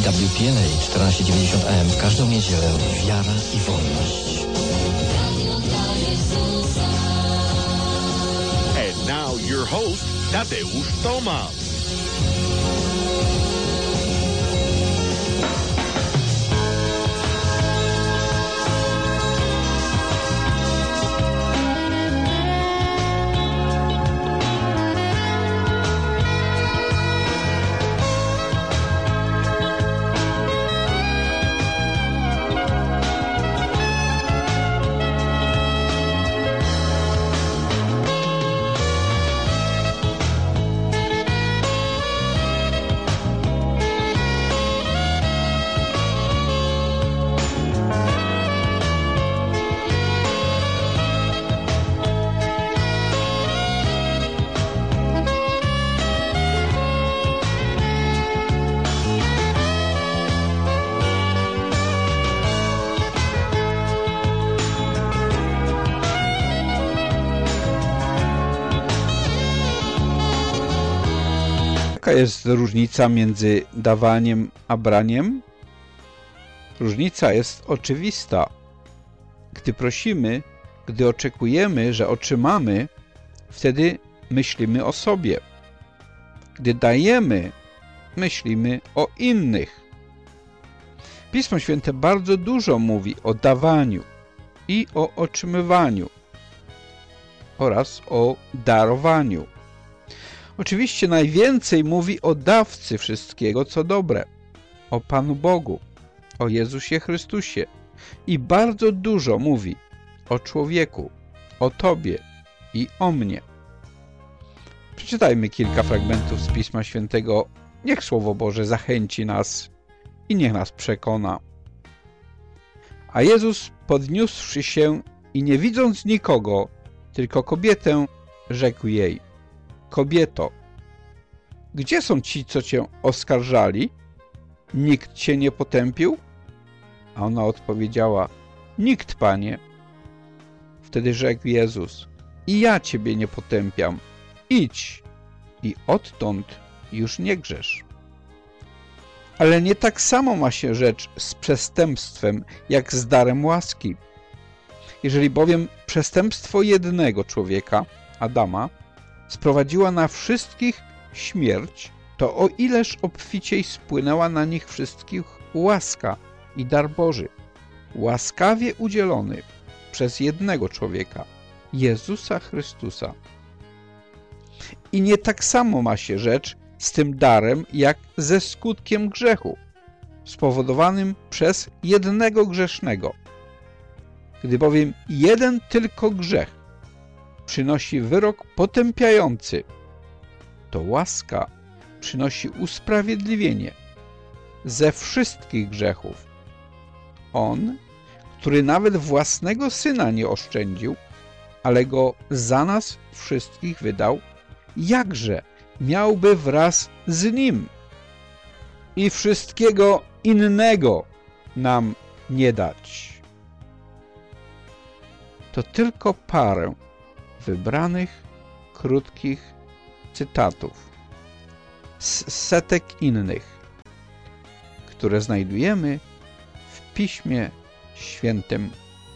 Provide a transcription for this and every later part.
EWTN 1490 AM w każdą niedzielę. Wiara i wolność. And now your host, Tadeusz Tomasz. Jaka jest różnica między dawaniem a braniem? Różnica jest oczywista. Gdy prosimy, gdy oczekujemy, że otrzymamy, wtedy myślimy o sobie. Gdy dajemy, myślimy o innych. Pismo Święte bardzo dużo mówi o dawaniu i o otrzymywaniu oraz o darowaniu. Oczywiście najwięcej mówi o dawcy wszystkiego, co dobre, o Panu Bogu, o Jezusie Chrystusie i bardzo dużo mówi o człowieku, o Tobie i o mnie. Przeczytajmy kilka fragmentów z Pisma Świętego. Niech Słowo Boże zachęci nas i niech nas przekona. A Jezus, podniósłszy się i nie widząc nikogo, tylko kobietę, rzekł jej: Kobieto, gdzie są ci, co cię oskarżali? Nikt cię nie potępił? A ona odpowiedziała: Nikt, Panie. Wtedy rzekł Jezus: I ja ciebie nie potępiam. Idź i odtąd już nie grzesz. Ale nie tak samo ma się rzecz z przestępstwem, jak z darem łaski. Jeżeli bowiem przestępstwo jednego człowieka, Adama, sprowadziła na wszystkich śmierć, to o ileż obficiej spłynęła na nich wszystkich łaska i dar Boży, łaskawie udzielony przez jednego człowieka, Jezusa Chrystusa. I nie tak samo ma się rzecz z tym darem, jak ze skutkiem grzechu, spowodowanym przez jednego grzesznego. Gdy bowiem jeden tylko grzech przynosi wyrok potępiający, to łaska przynosi usprawiedliwienie ze wszystkich grzechów. On, który nawet własnego Syna nie oszczędził, ale Go za nas wszystkich wydał, jakże miałby wraz z Nim i wszystkiego innego nam nie dać. To tylko parę wybranych, krótkich cytatów z setek innych, które znajdujemy w Piśmie Świętym.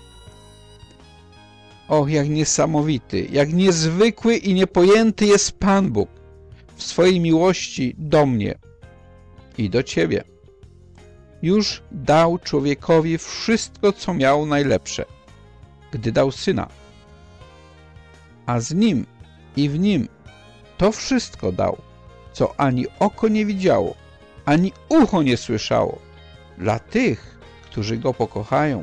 O, jak niesamowity, jak niezwykły i niepojęty jest Pan Bóg w swojej miłości do mnie i do Ciebie. Już dał człowiekowi wszystko, co miał najlepsze, gdy dał Syna. A z Nim i w Nim to wszystko dał, co ani oko nie widziało, ani ucho nie słyszało, dla tych, którzy Go pokochają.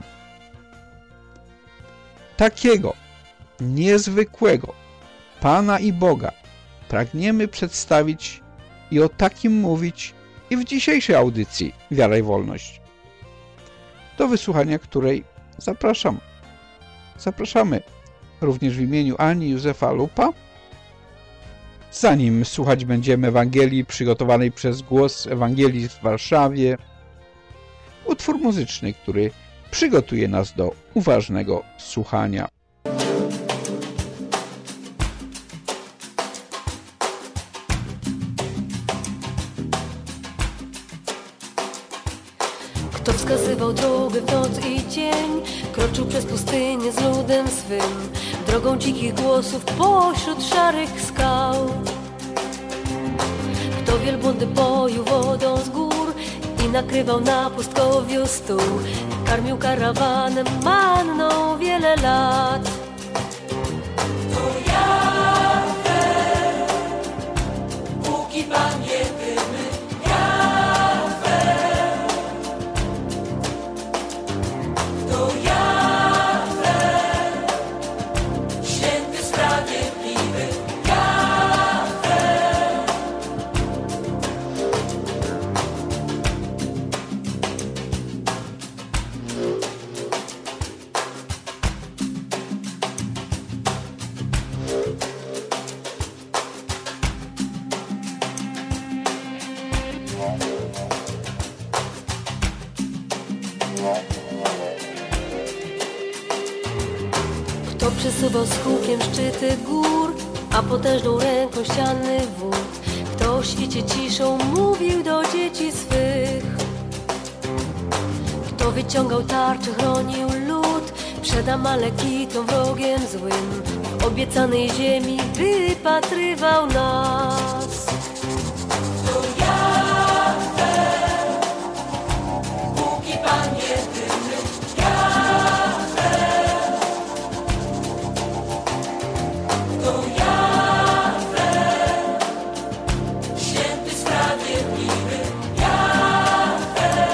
Takiego niezwykłego Pana i Boga pragniemy przedstawić i o takim mówić i w dzisiejszej audycji Wiara i Wolność, do wysłuchania której zapraszamy również w imieniu Ani Józefa Lupa. Zanim słuchać będziemy Ewangelii przygotowanej przez Głos Ewangelii w Warszawie, utwór muzyczny, który przygotuje nas do uważnego słuchania. Kto wskazywał drogę w noc i dzień, kroczył przez pustynię z ludem swym, drogą dzikich głosów pośród szarych skał. Kto wielbłądy poił wodą z gór i nakrywał na pustkowiu stół, karmił karawanem manną wiele lat. To Jahwe, Bóg i Pan jedyny, Jahwe. To Jahwe, święty, sprawiedliwy, Jahwe. Kto przesuwał z hukiem szczyty gór, a potężną ręką ściany wód, kto w świcie ciszą mówił do dzieci swych, kto wyciągał tarczę, chronił lud przed Amalekitą, wrogiem złym, w obiecanej ziemi wypatrywał nas. To Jahwe, Bóg i Pan jedyny, Jahwe. To Jahwe, święty, sprawiedliwy, Jahwe.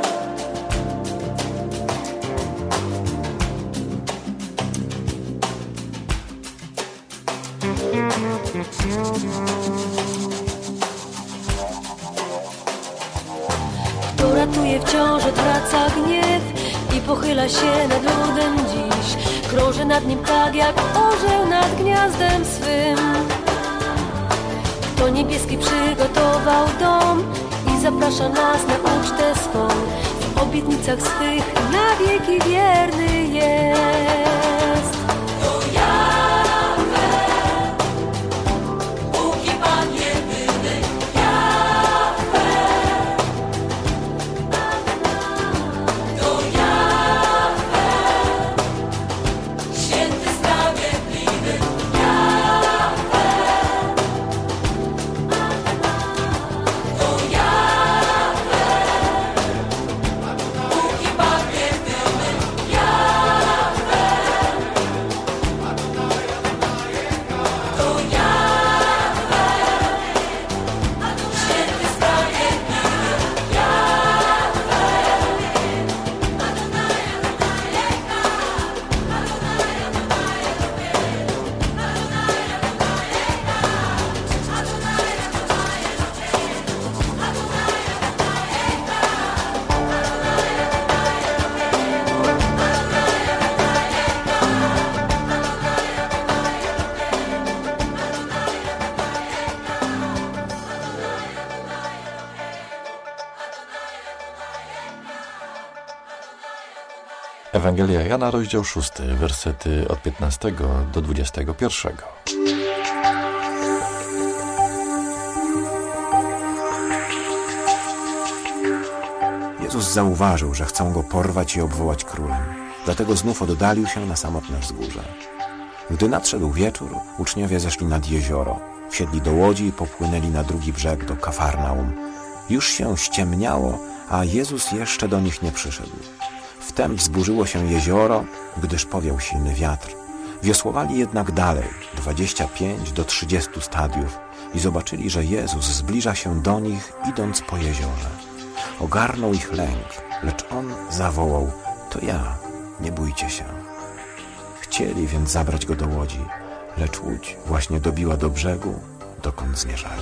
Kto ratuje wciąż, odwraca gniew i pochyla się nad ludem dziś, krąży nad nim tak jak orzeł nad gniazdem swym. Kto niebieski przygotował dom i zaprasza nas na ucztę swą, w obietnicach swych na wieki wierny jest. To Jahwe, Bóg i Pan jedyny, Jahwe. To Jahwe, święty, sprawiedliwy, Jahwe. To Jahwe, Bóg i Pan jedyny, Jahwe. To Jahwe, święty, sprawiedliwy, Jahwe. Ewangelia Jana, rozdział 6, wersety od 15 do 21. Jezus zauważył, że chcą go porwać i obwołać królem. Dlatego znów oddalił się na samotne wzgórze. Gdy nadszedł wieczór, uczniowie zeszli nad jezioro, wsiedli do łodzi i popłynęli na drugi brzeg do Kafarnaum. Już się ściemniało, a Jezus jeszcze do nich nie przyszedł. Wtem wzburzyło się jezioro, gdyż powiał silny wiatr. Wiosłowali jednak dalej, 25 do 30 stadiów, i zobaczyli, że Jezus zbliża się do nich, idąc po jeziorze. Ogarnął ich lęk, lecz On zawołał: to ja, nie bójcie się. Chcieli więc zabrać go do łodzi, lecz łódź właśnie dobiła do brzegu, dokąd zmierzali.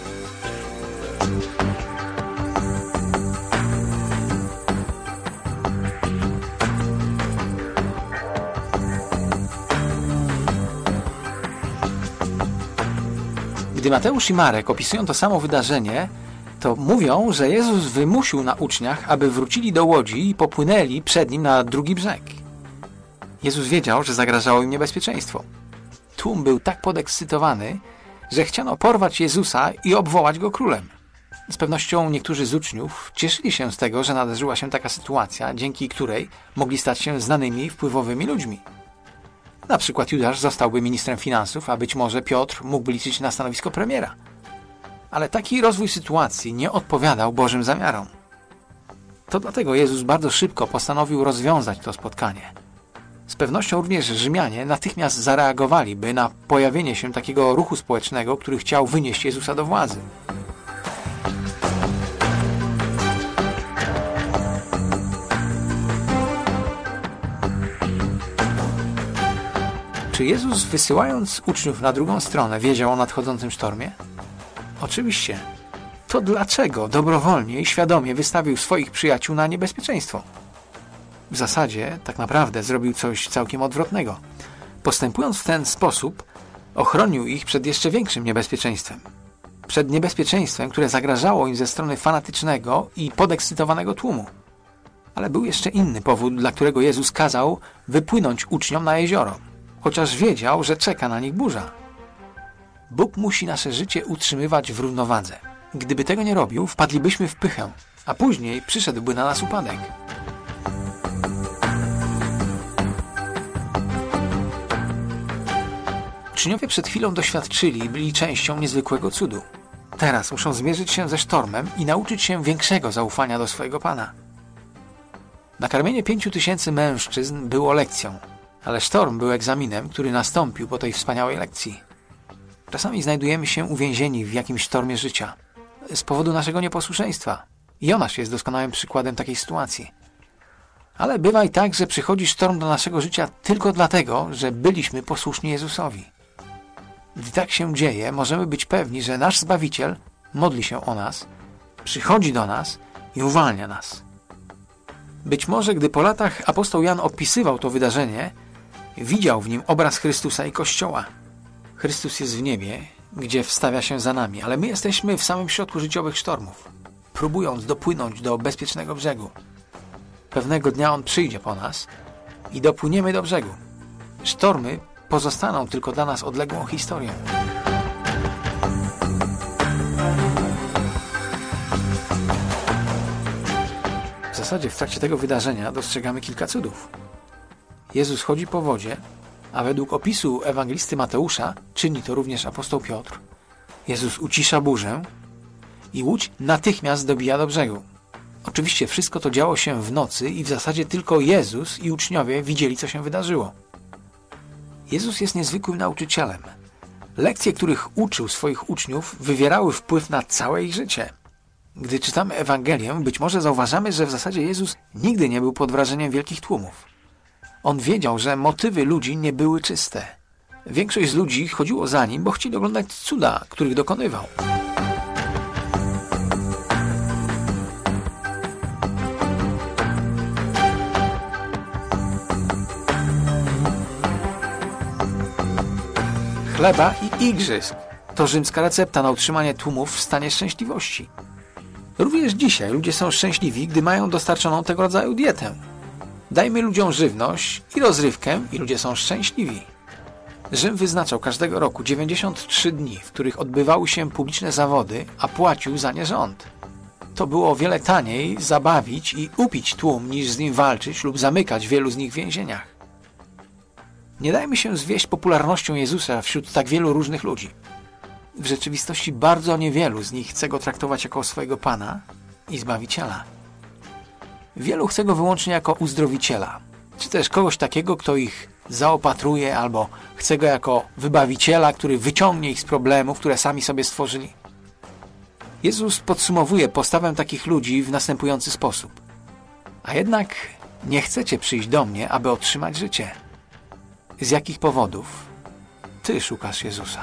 Gdy Mateusz i Marek opisują to samo wydarzenie, to mówią, że Jezus wymusił na uczniach, aby wrócili do łodzi i popłynęli przed Nim na drugi brzeg. Jezus wiedział, że zagrażało im niebezpieczeństwo. Tłum był tak podekscytowany, że chciano porwać Jezusa i obwołać Go królem. Z pewnością niektórzy z uczniów cieszyli się z tego, że nadarzyła się taka sytuacja, dzięki której mogli stać się znanymi i wpływowymi ludźmi. Na przykład Judasz zostałby ministrem finansów, a być może Piotr mógłby liczyć na stanowisko premiera. Ale taki rozwój sytuacji nie odpowiadał Bożym zamiarom. To dlatego Jezus bardzo szybko postanowił rozwiązać to spotkanie. Z pewnością również Rzymianie natychmiast zareagowaliby na pojawienie się takiego ruchu społecznego, który chciał wynieść Jezusa do władzy. Czy Jezus, wysyłając uczniów na drugą stronę, wiedział o nadchodzącym sztormie? Oczywiście. To dlaczego dobrowolnie i świadomie wystawił swoich przyjaciół na niebezpieczeństwo? W zasadzie, tak naprawdę, zrobił coś całkiem odwrotnego. Postępując w ten sposób, ochronił ich przed jeszcze większym niebezpieczeństwem. Przed niebezpieczeństwem, które zagrażało im ze strony fanatycznego i podekscytowanego tłumu. Ale był jeszcze inny powód, dla którego Jezus kazał wypłynąć uczniom na jezioro, chociaż wiedział, że czeka na nich burza. Bóg musi nasze życie utrzymywać w równowadze. Gdyby tego nie robił, wpadlibyśmy w pychę, a później przyszedłby na nas upadek. Uczniowie przed chwilą doświadczyli i byli częścią niezwykłego cudu. Teraz muszą zmierzyć się ze sztormem i nauczyć się większego zaufania do swojego Pana. Nakarmienie 5000 mężczyzn było lekcją, ale sztorm był egzaminem, który nastąpił po tej wspaniałej lekcji. Czasami znajdujemy się uwięzieni w jakimś sztormie życia z powodu naszego nieposłuszeństwa. Jonasz jest doskonałym przykładem takiej sytuacji. Ale bywa i tak, że przychodzi sztorm do naszego życia tylko dlatego, że byliśmy posłuszni Jezusowi. Gdy tak się dzieje, możemy być pewni, że nasz Zbawiciel modli się o nas, przychodzi do nas i uwalnia nas. Być może, gdy po latach apostoł Jan opisywał to wydarzenie, widział w nim obraz Chrystusa i Kościoła. Chrystus jest w niebie, gdzie wstawia się za nami, ale my jesteśmy w samym środku życiowych sztormów, próbując dopłynąć do bezpiecznego brzegu. Pewnego dnia On przyjdzie po nas i dopłyniemy do brzegu. Sztormy pozostaną tylko dla nas odległą historią. W zasadzie w trakcie tego wydarzenia dostrzegamy kilka cudów. Jezus chodzi po wodzie, a według opisu ewangelisty Mateusza czyni to również apostoł Piotr. Jezus ucisza burzę i łódź natychmiast dobija do brzegu. Oczywiście wszystko to działo się w nocy i w zasadzie tylko Jezus i uczniowie widzieli, co się wydarzyło. Jezus jest niezwykłym nauczycielem. Lekcje, których uczył swoich uczniów, wywierały wpływ na całe ich życie. Gdy czytamy Ewangelię, być może zauważamy, że w zasadzie Jezus nigdy nie był pod wrażeniem wielkich tłumów. On wiedział, że motywy ludzi nie były czyste. Większość z ludzi chodziło za Nim, bo chcieli oglądać cuda, których dokonywał. Chleba i igrzysk to rzymska recepta na utrzymanie tłumów w stanie szczęśliwości. Również dzisiaj ludzie są szczęśliwi, gdy mają dostarczoną tego rodzaju dietę. Dajmy ludziom żywność i rozrywkę i ludzie są szczęśliwi. Rzym wyznaczał każdego roku 93 dni, w których odbywały się publiczne zawody, a płacił za nie rząd. To było o wiele taniej zabawić i upić tłum, niż z nim walczyć lub zamykać wielu z nich w więzieniach. Nie dajmy się zwieść popularnością Jezusa wśród tak wielu różnych ludzi. W rzeczywistości bardzo niewielu z nich chce Go traktować jako swojego Pana i Zbawiciela. Wielu chce Go wyłącznie jako uzdrowiciela, czy też kogoś takiego, kto ich zaopatruje, albo chce Go jako wybawiciela, który wyciągnie ich z problemów, które sami sobie stworzyli. Jezus podsumowuje postawę takich ludzi w następujący sposób. A jednak nie chcecie przyjść do mnie, aby otrzymać życie. Z jakich powodów Ty szukasz Jezusa?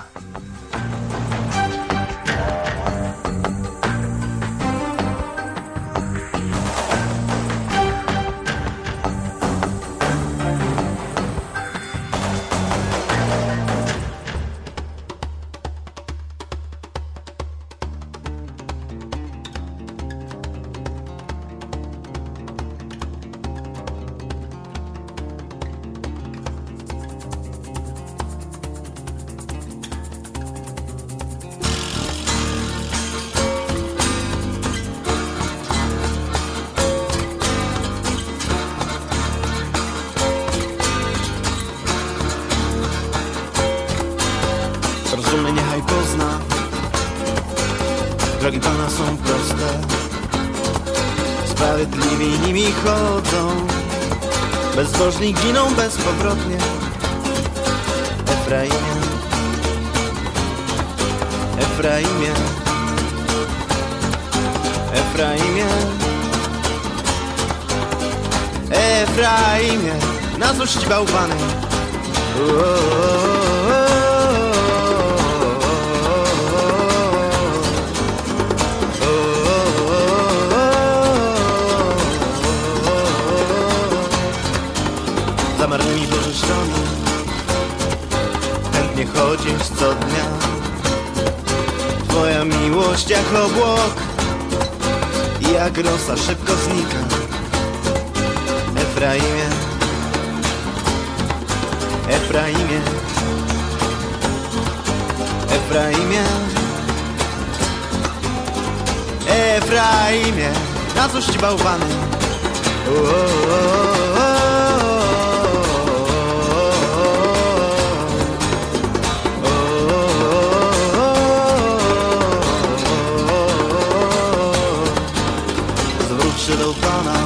sprawiedliwi nimi chodzą, bezbożni giną bezpowrotnie. Efraimie, Efraimie, Efraimie, Efraimie, na złość bałwany. Za marnymi bożyszczami chętnie chodzisz co dnia. Twoja miłość jak obłok i jak rosa szybko znika. Efraimie, Efraimie, Efraimie, Efraimie, na złość bałwany. Zwróć się do Pana,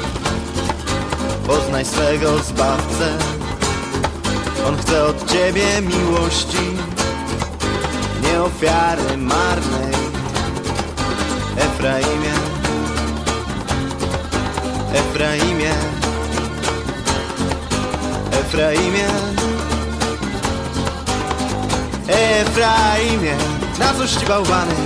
poznaj swego Zbawcę. On chce od Ciebie miłości, nie ofiary marnej. Efraimie, Efraimie, Efraimie, Efraimie, na złość bałwany.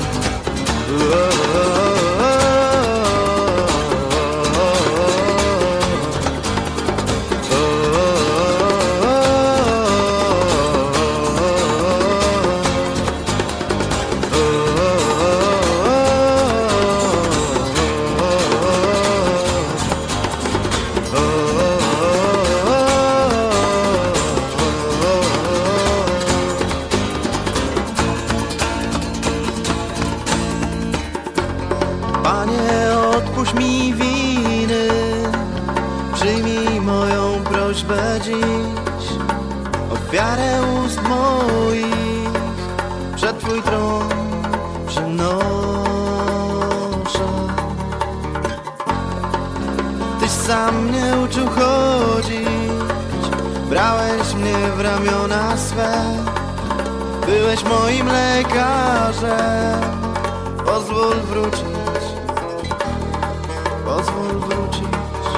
Odpuść mi winy, przyjmij moją prośbę dziś, ofiarę ust moich przed Twój tron przynoszę. Tyś sam mnie uczył chodzić, brałeś mnie w ramiona swe, byłeś moim lekarzem, pozwól wrócić. Pozwól wrócić.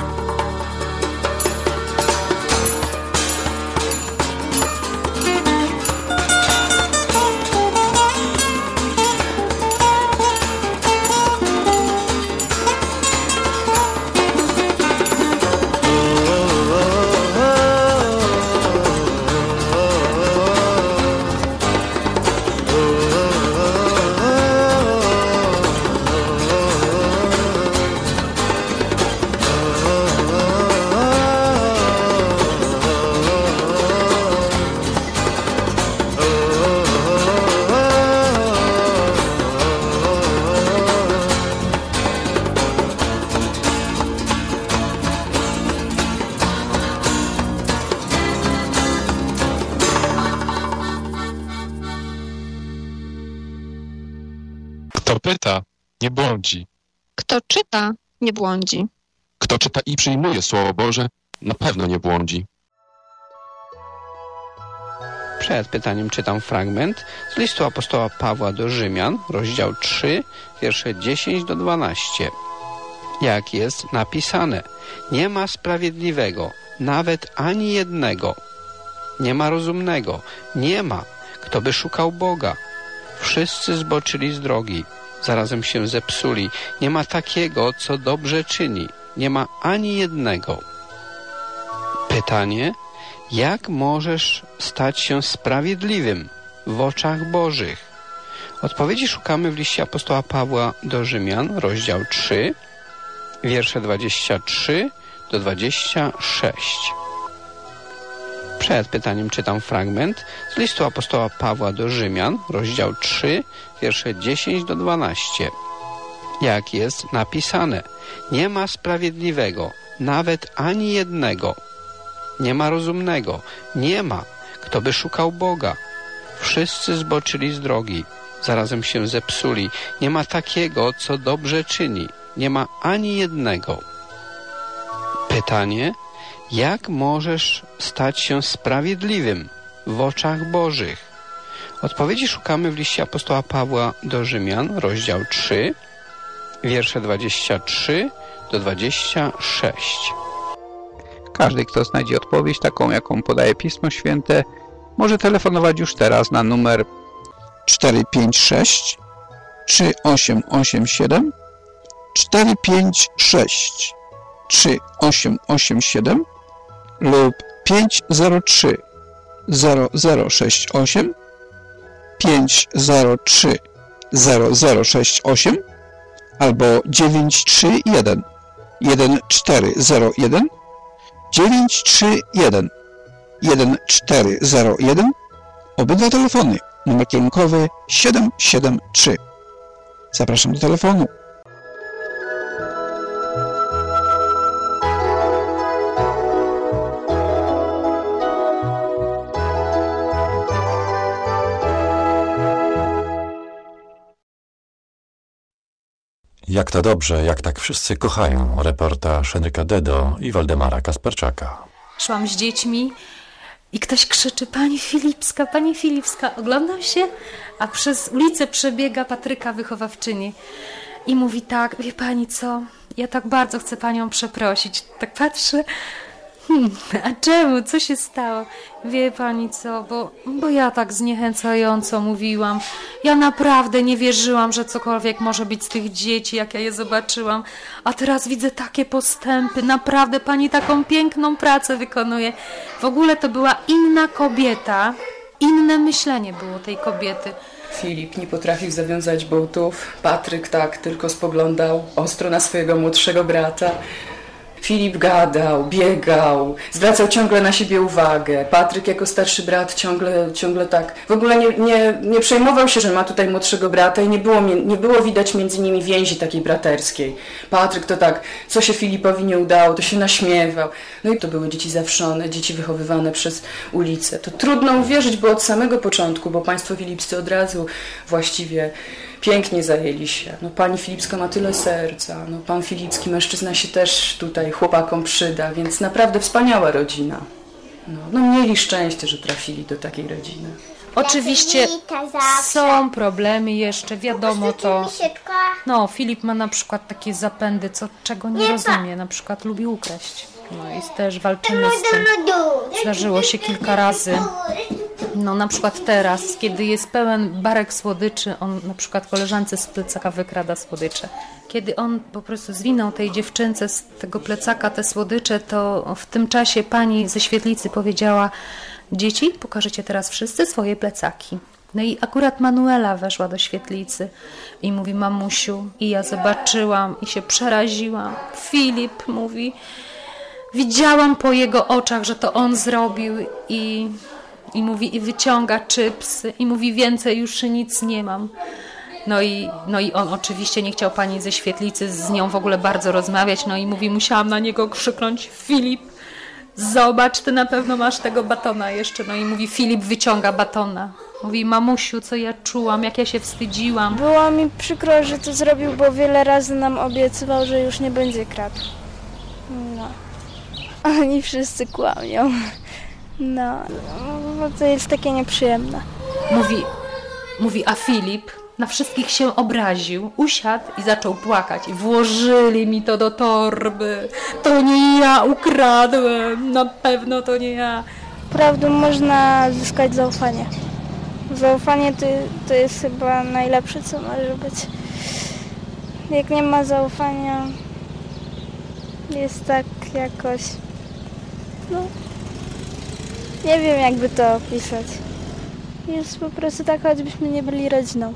Kto pyta, nie błądzi. Kto czyta, nie błądzi. Kto czyta i przyjmuje Słowo Boże, na pewno nie błądzi. Przed pytaniem czytam fragment z listu apostoła Pawła do Rzymian, rozdział 3, wiersze 10 do 12. Jak jest napisane, nie ma sprawiedliwego, nawet ani jednego. Nie ma rozumnego, nie ma, kto by szukał Boga. Wszyscy zboczyli z drogi, zarazem się zepsuli. Nie ma takiego, co dobrze czyni. Nie ma ani jednego. Pytanie, jak możesz stać się sprawiedliwym w oczach Bożych? Odpowiedzi szukamy w liście apostoła Pawła do Rzymian, rozdział 3, wiersze 23 do 26. Przed pytaniem czytam fragment z listu apostoła Pawła do Rzymian, rozdział 3, wiersze 10 do 12. Jak jest napisane, nie ma sprawiedliwego, nawet ani jednego. Nie ma rozumnego, nie ma, kto by szukał Boga. Wszyscy zboczyli z drogi, zarazem się zepsuli. Nie ma takiego, co dobrze czyni. Nie ma ani jednego. Pytanie, jak możesz stać się sprawiedliwym w oczach Bożych? Odpowiedzi szukamy w liście apostoła Pawła do Rzymian, rozdział 3, wiersze 23 do 26. Każdy, kto znajdzie odpowiedź taką, jaką podaje Pismo Święte, może telefonować już teraz na numer 456 3887 456 3887 lub 503 0068 503 0068 albo 931 1401 931 1401. Obydwa telefony. Numer kierunkowy 773. Zapraszam do telefonu. Jak to dobrze, jak tak wszyscy kochają. Reportaż Henryka Dedo i Waldemara Kasperczaka. Szłam z dziećmi i ktoś krzyczy: Pani Filipska, Pani Filipska. Oglądam się, a przez ulicę przebiega Patryka, wychowawczyni, i mówi tak: wie Pani co, ja tak bardzo chcę Panią przeprosić. Tak patrzę, a czemu? Co się stało? Wie Pani co, bo ja tak zniechęcająco mówiłam. Ja naprawdę nie wierzyłam, że cokolwiek może być z tych dzieci, jak ja je zobaczyłam. A teraz widzę takie postępy. Naprawdę Pani taką piękną pracę wykonuje. W ogóle to była inna kobieta. Inne myślenie było tej kobiety. Filip nie potrafił zawiązać butów. Patryk tak tylko spoglądał ostro na swojego młodszego brata. Filip gadał, biegał, zwracał ciągle na siebie uwagę. Patryk jako starszy brat ciągle tak w ogóle nie przejmował się, że ma tutaj młodszego brata i nie było widać między nimi więzi takiej braterskiej. Patryk to tak, co się Filipowi nie udało, to się naśmiewał. No i to były dzieci zawszone, dzieci wychowywane przez ulicę. To trudno uwierzyć, bo od samego początku, bo państwo filipscy od razu właściwie pięknie zajęli się. No, pani Filipska ma tyle serca. No, pan Filipski, mężczyzna, się też tutaj chłopakom przyda, więc naprawdę wspaniała rodzina. No, mieli szczęście, że trafili do takiej rodziny. Oczywiście są problemy jeszcze, wiadomo to. No, Filip ma na przykład takie zapędy, czego nie rozumie. Na przykład lubi ukraść. No i też walczymy z tym. Zdarzyło się kilka razy. No na przykład teraz, kiedy jest pełen barek słodyczy, on na przykład koleżance z plecaka wykrada słodycze. Kiedy on po prostu zwinął tej dziewczynce z tego plecaka te słodycze, to w tym czasie pani ze świetlicy powiedziała: dzieci, pokażecie teraz wszyscy swoje plecaki. No i akurat Manuela weszła do świetlicy i mówi: mamusiu, i ja zobaczyłam i się przeraziłam. Filip mówi, widziałam po jego oczach, że to on zrobił, i mówi, i wyciąga chipsy i mówi: więcej już nic nie mam. No i on oczywiście nie chciał pani ze świetlicy z nią w ogóle bardzo rozmawiać. No i mówi, musiałam na niego krzyknąć: Filip, zobacz, ty na pewno masz tego batona jeszcze. No i mówi, Filip wyciąga batona. Mówi: mamusiu, co ja czułam, jak ja się wstydziłam. Było mi przykro, że to zrobił, bo wiele razy nam obiecywał, że już nie będzie kradł. No. Oni wszyscy kłamią. No, bo to jest takie nieprzyjemne. Mówi, a Filip na wszystkich się obraził, usiadł i zaczął płakać. Włożyli mi to do torby. To nie ja ukradłem, na pewno to nie ja. Prawdą można zyskać zaufanie. Zaufanie to jest chyba najlepsze, co może być. Jak nie ma zaufania, jest tak jakoś... No, nie wiem, jakby to opisać. Jest po prostu tak, choćbyśmy nie byli rodziną.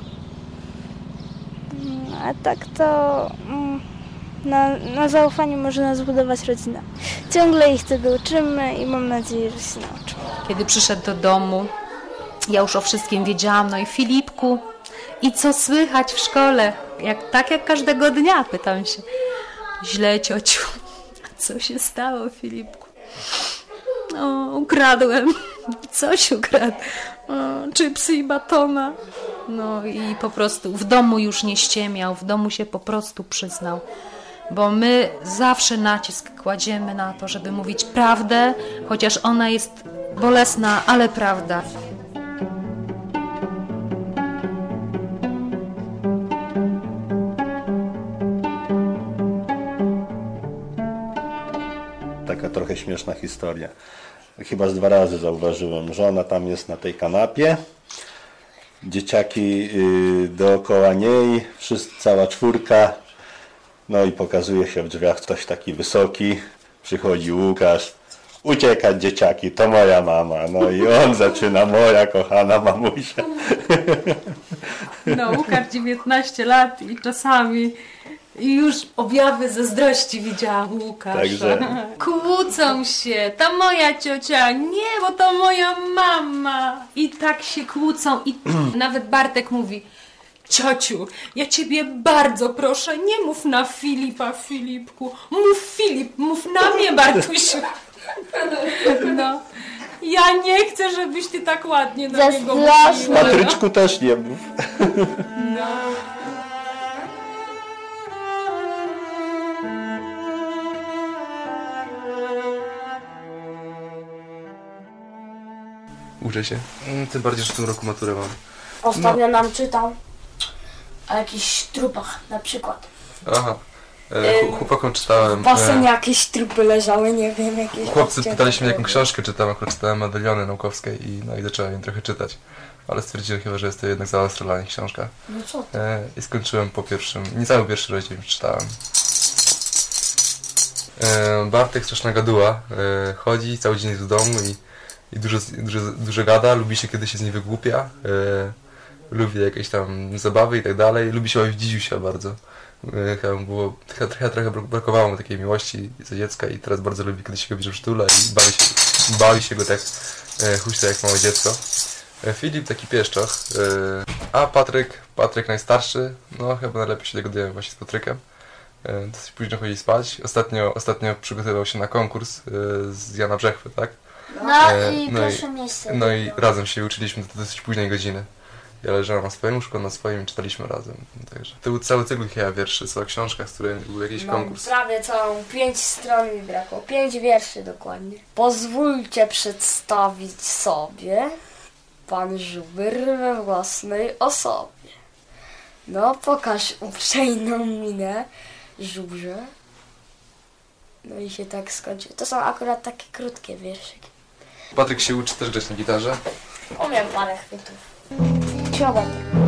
A tak to na zaufaniu można zbudować rodzinę. Ciągle ich tego uczymy i mam nadzieję, że się nauczą. Kiedy przyszedł do domu, ja już o wszystkim wiedziałam. No i Filipku, i co słychać w szkole? Tak jak każdego dnia, pytam się. Źle, ciociu. Co się stało, Filipku? Ukradłem. Coś ukradł. Chipsy i batona. No i po prostu w domu już nie ściemiał, w domu się po prostu przyznał. bo my zawsze nacisk kładziemy na to, żeby mówić prawdę, chociaż ona jest bolesna, ale prawda. Taka trochę śmieszna historia. Chyba z 2 razy zauważyłem, że ona tam jest na tej kanapie, dzieciaki dookoła niej, cała 4, no i pokazuje się w drzwiach ktoś taki wysoki, przychodzi Łukasz, uciekać dzieciaki, to moja mama, no i on zaczyna, moja kochana mamusia. No, Łukasz 19 lat i czasami już objawy zazdrości widziałam Łukasza. Także... Kłócą się, ta moja ciocia, nie, bo to moja mama. I tak się kłócą i nawet Bartek mówi, ciociu, ja ciebie bardzo proszę, nie mów na Filipa, Filipku, mów Filip, mów na mnie, Bartusiu. No, ja nie chcę, żebyś ty tak ładnie do niego mówiła. Patryczku też nie mów. No. Uczę się. Tym bardziej, że w tym roku maturę mam. Ostatnio nam czytał o jakichś trupach na przykład. Aha. Chłopakom czytałem. W basenie jakieś trupy leżały, nie wiem, jakieś... Chłopcy pytali się mnie, jaką książkę czytam, akurat czytałem Medaliony Naukowskie i zacząłem im trochę czytać. Ale stwierdziłem chyba, że jest to jednak za ostra dla nich książka. No co ty? I skończyłem po niecały pierwszy rozdział już czytałem. Bartek, straszna gaduła, chodzi cały dzień do domu i dużo gada, lubi się, kiedy się z niej wygłupia, lubi jakieś tam zabawy i tak dalej, lubi się bawić w dzidziusia bardzo. Trochę brakowało mu takiej miłości za dziecka i teraz bardzo lubi, kiedy się go bierze w przytule i bawi się go tak huśta jak małe dziecko. Filip taki pieszczoch, a Patryk najstarszy, no chyba najlepiej się dogadujemy właśnie z Patrykiem. Dosyć późno chodzi spać. Ostatnio przygotowywał się na konkurs z Jana Brzechwy, tak? Pierwsze miejsce. No i razem się uczyliśmy do dosyć późnej godziny. Ja leżałem na swoim łóżku, na swoim i czytaliśmy razem. Także to był cały cykl chyba wierszy, cała książka, z której był jakiś konkurs. Prawie całą 5 stron mi brakło, 5 wierszy dokładnie. Pozwólcie przedstawić sobie pan Żubr we własnej osobie. No, pokaż uprzejmą minę, Żubrze. No i się tak skończyło. To są akurat takie krótkie wierszyki. Patryk się uczy też grać na gitarze? Umiem parę chwytów. Ciągle.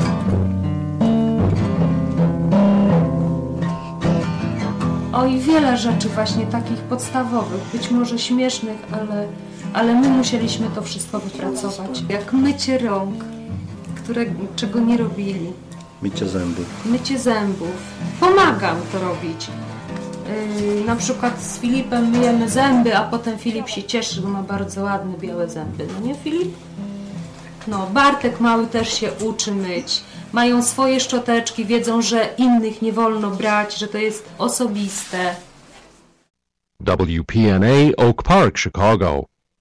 Oj, wiele rzeczy właśnie takich podstawowych, być może śmiesznych, ale my musieliśmy to wszystko wypracować. Jak mycie rąk, czego nie robili. Mycie zębów. Mycie zębów. Pomagam to robić. Na przykład z Filipem myjemy zęby, a potem Filip się cieszy, że ma bardzo ładne białe zęby. No nie, Filip? No, Bartek mały też się uczy myć. Mają swoje szczoteczki, wiedzą, że innych nie wolno brać, że to jest osobiste. WPNA Oak Park, Chicago.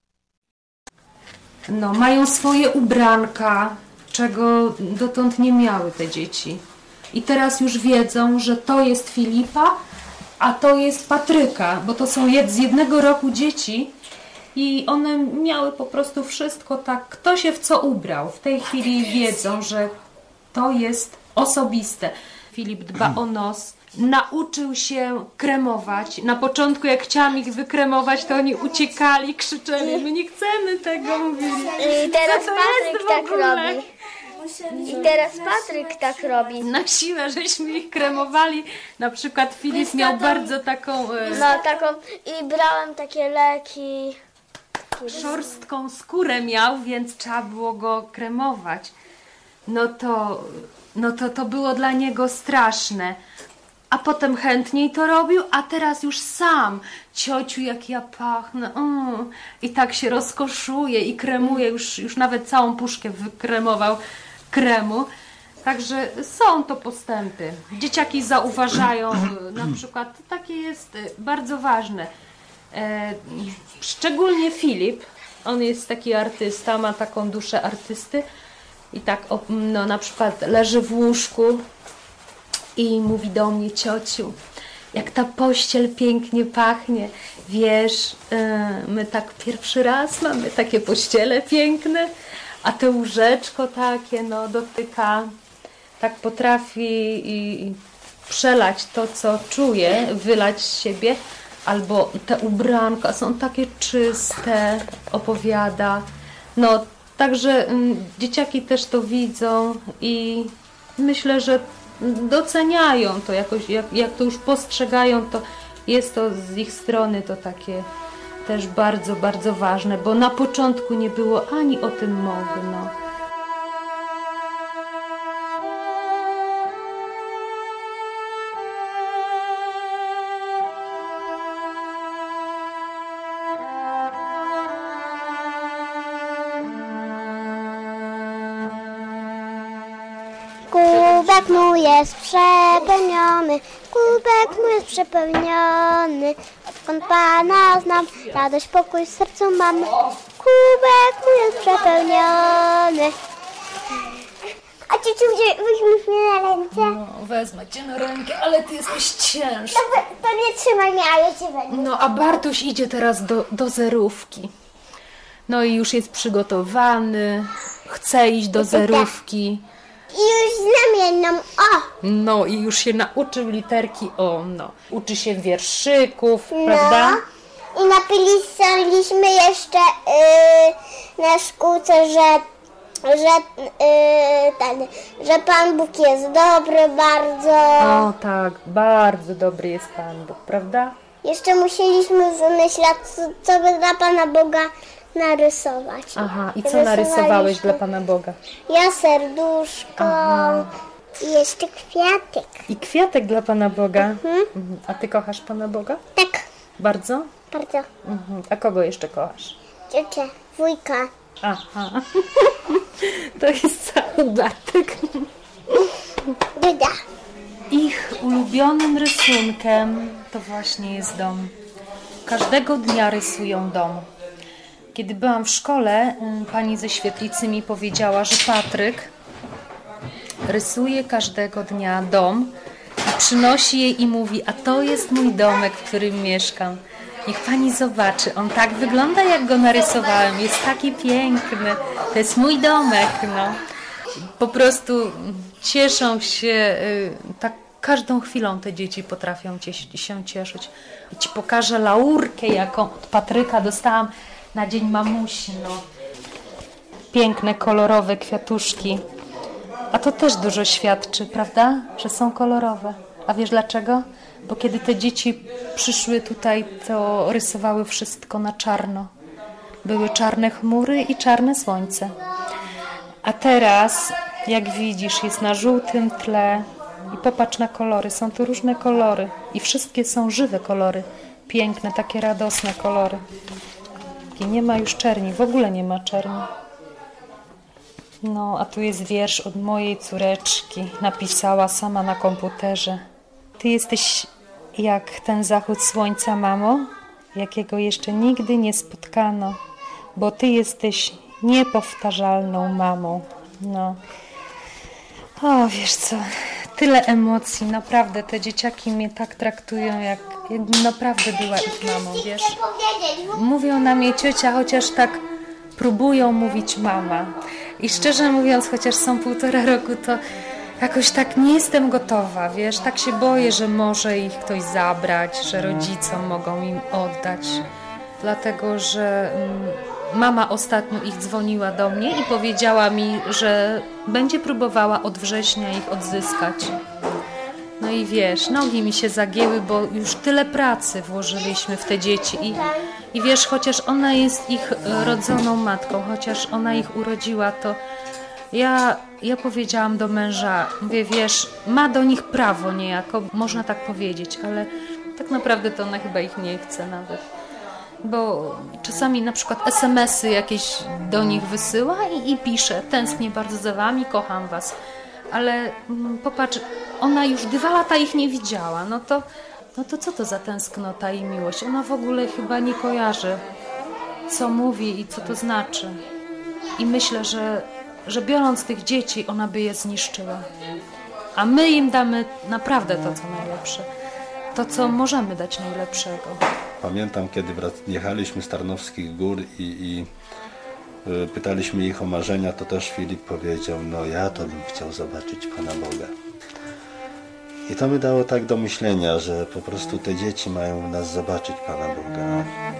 No, mają swoje ubranka, czego dotąd nie miały te dzieci. I teraz już wiedzą, że to jest Filipa, a to jest Patryka, bo to są z jednego roku dzieci i one miały po prostu wszystko tak, kto się w co ubrał. W tej chwili wiedzą, że to jest osobiste. Filip dba o nos, nauczył się kremować. Na początku jak chciałam ich wykremować, to oni uciekali, krzyczeli, my nie chcemy tego, mówili. I teraz Patryk tak robi. I teraz Patryk tak robi. Na siłę, żeśmy ich kremowali. Na przykład Filip miał bardzo taką... No taką i brałem takie leki. Szorstką skórę miał, więc trzeba było go kremować. No to było dla niego straszne. A potem chętniej to robił, a teraz już sam. Ciociu, jak ja pachnę. I tak się rozkoszuje i kremuje. Już nawet całą puszkę wykremował kremu. Także są to postępy. Dzieciaki zauważają, na przykład, takie jest bardzo ważne. Szczególnie Filip, on jest taki artysta, ma taką duszę artysty i tak no, na przykład leży w łóżku i mówi do mnie: ciociu, jak ta pościel pięknie pachnie. Wiesz, my tak pierwszy raz mamy takie pościele piękne, a to łóżeczko takie, no dotyka, tak potrafi i przelać to, co czuje, wylać z siebie, albo te ubranka są takie czyste, opowiada. No, także dzieciaki też to widzą i myślę, że doceniają to jakoś, jak to już postrzegają, to jest to z ich strony to takie też bardzo, bardzo ważne, bo na początku nie było ani o tym mowy, no. Kubek mój jest przepełniony, kubek mój jest przepełniony. Odkąd Pana znam, radość, pokój w sercu mam. Kubek mój jest przepełniony. A ciociu, weźmiesz mnie na ręce? No, wezmę cię na rękę, ale ty jesteś ciężki. To nie trzymaj mnie, a ja cię wezmę. No, a Bartuś idzie teraz do zerówki. No i już jest przygotowany, chce iść do zerówki. I już znam jedną O. No i już się nauczył literki O, no. Uczy się wierszyków, prawda? I napisaliśmy jeszcze na szkółce, że Pan Bóg jest dobry bardzo. O tak, bardzo dobry jest Pan Bóg, prawda? Jeszcze musieliśmy wymyślać, co by dla Pana Boga narysować. Aha, i co narysowałeś dla Pana Boga? Ja serduszko. Aha. I jeszcze kwiatek. I kwiatek dla Pana Boga? A Ty kochasz Pana Boga? Tak. Bardzo? Bardzo. A kogo jeszcze kochasz? Ciocię, wujka. Aha. To jest cały Bartek. Duda. Ich ulubionym rysunkiem to właśnie jest dom. Każdego dnia rysują dom. Kiedy byłam w szkole, pani ze świetlicy mi powiedziała, że Patryk rysuje każdego dnia dom i przynosi jej i mówi, a to jest mój domek, w którym mieszkam. Niech pani zobaczy, on tak wygląda, jak go narysowałem, jest taki piękny, to jest mój domek, no. Po prostu cieszą się, tak każdą chwilą te dzieci potrafią się cieszyć. I ci pokażę laurkę, jaką od Patryka dostałam na Dzień Mamusi, no. Piękne, kolorowe kwiatuszki. A to też dużo świadczy, prawda? Że są kolorowe. A wiesz dlaczego? Bo kiedy te dzieci przyszły tutaj, to rysowały wszystko na czarno. Były czarne chmury i czarne słońce. A teraz, jak widzisz, jest na żółtym tle. I popatrz na kolory. Są tu różne kolory. I wszystkie są żywe kolory. Piękne, takie radosne kolory. I nie ma już czerni. W ogóle nie ma czerni. No, a tu jest wiersz od mojej córeczki. Napisała sama na komputerze. Ty jesteś jak ten zachód słońca, mamo, jakiego jeszcze nigdy nie spotkano, bo ty jesteś niepowtarzalną mamą. No. O, wiesz co, tyle emocji, naprawdę, te dzieciaki mnie tak traktują, jak naprawdę była ich mamą, wiesz. Mówią na mnie ciocia, chociaż tak próbują mówić mama. I szczerze mówiąc, chociaż są 1,5 roku, to jakoś tak nie jestem gotowa, wiesz, tak się boję, że może ich ktoś zabrać, że rodzicom mogą im oddać, dlatego, że mama ostatnio ich dzwoniła do mnie i powiedziała mi, że będzie próbowała od września ich odzyskać. No i wiesz, nogi mi się zagięły, bo już tyle pracy włożyliśmy w te dzieci i wiesz, chociaż ona jest ich rodzoną matką, chociaż ona ich urodziła, to ja powiedziałam do męża, mówię, wiesz, ma do nich prawo niejako, można tak powiedzieć, ale tak naprawdę to ona chyba ich nie chce nawet. Bo czasami na przykład SMS-y jakieś do nich wysyła i pisze, tęsknię bardzo za wami, kocham was. Ale popatrz, ona już 2 lata ich nie widziała, no to co to za tęsknota i miłość? Ona w ogóle chyba nie kojarzy, co mówi i co to znaczy. I myślę, że biorąc tych dzieci, ona by je zniszczyła. A my im damy naprawdę to, co najlepsze. to, co możemy dać najlepszego. Pamiętam, kiedy jechaliśmy z Tarnowskich Gór i pytaliśmy ich o marzenia, to też Filip powiedział, no ja to bym chciał zobaczyć Pana Boga. I to mi dało tak do myślenia, że po prostu te dzieci mają w nas zobaczyć Pana Boga.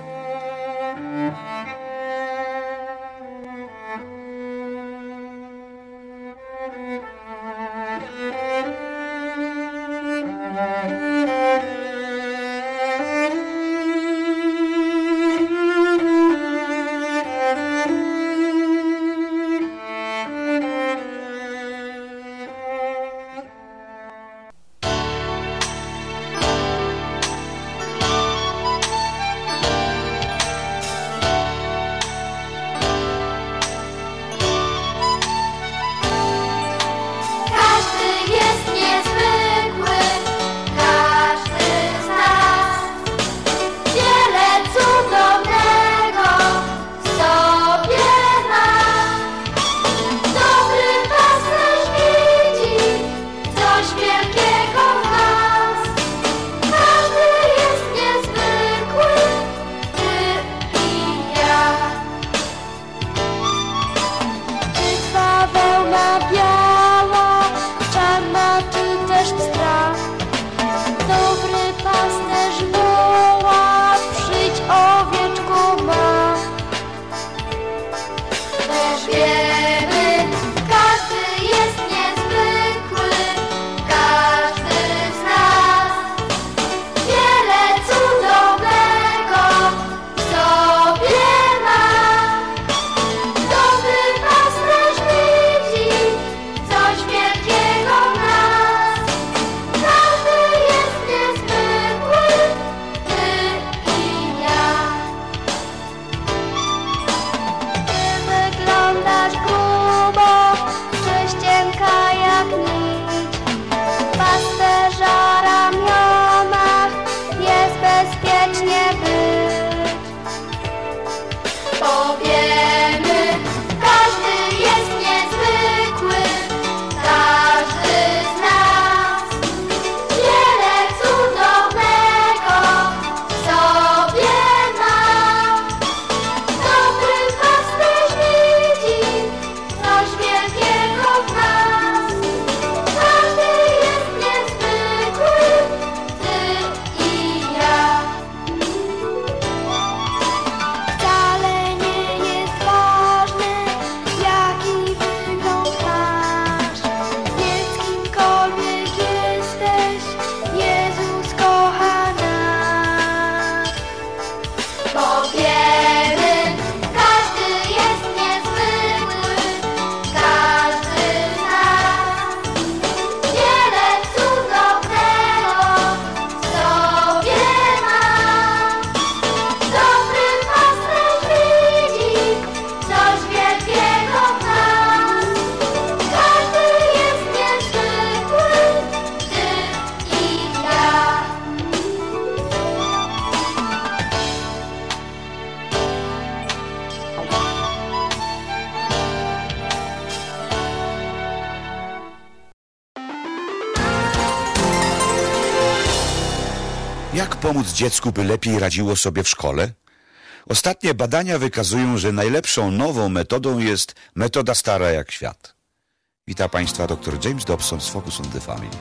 Jak pomóc dziecku, by lepiej radziło sobie w szkole? Ostatnie badania wykazują, że najlepszą nową metodą jest metoda stara jak świat. Witam Państwa dr James Dobson z Focus on the Family.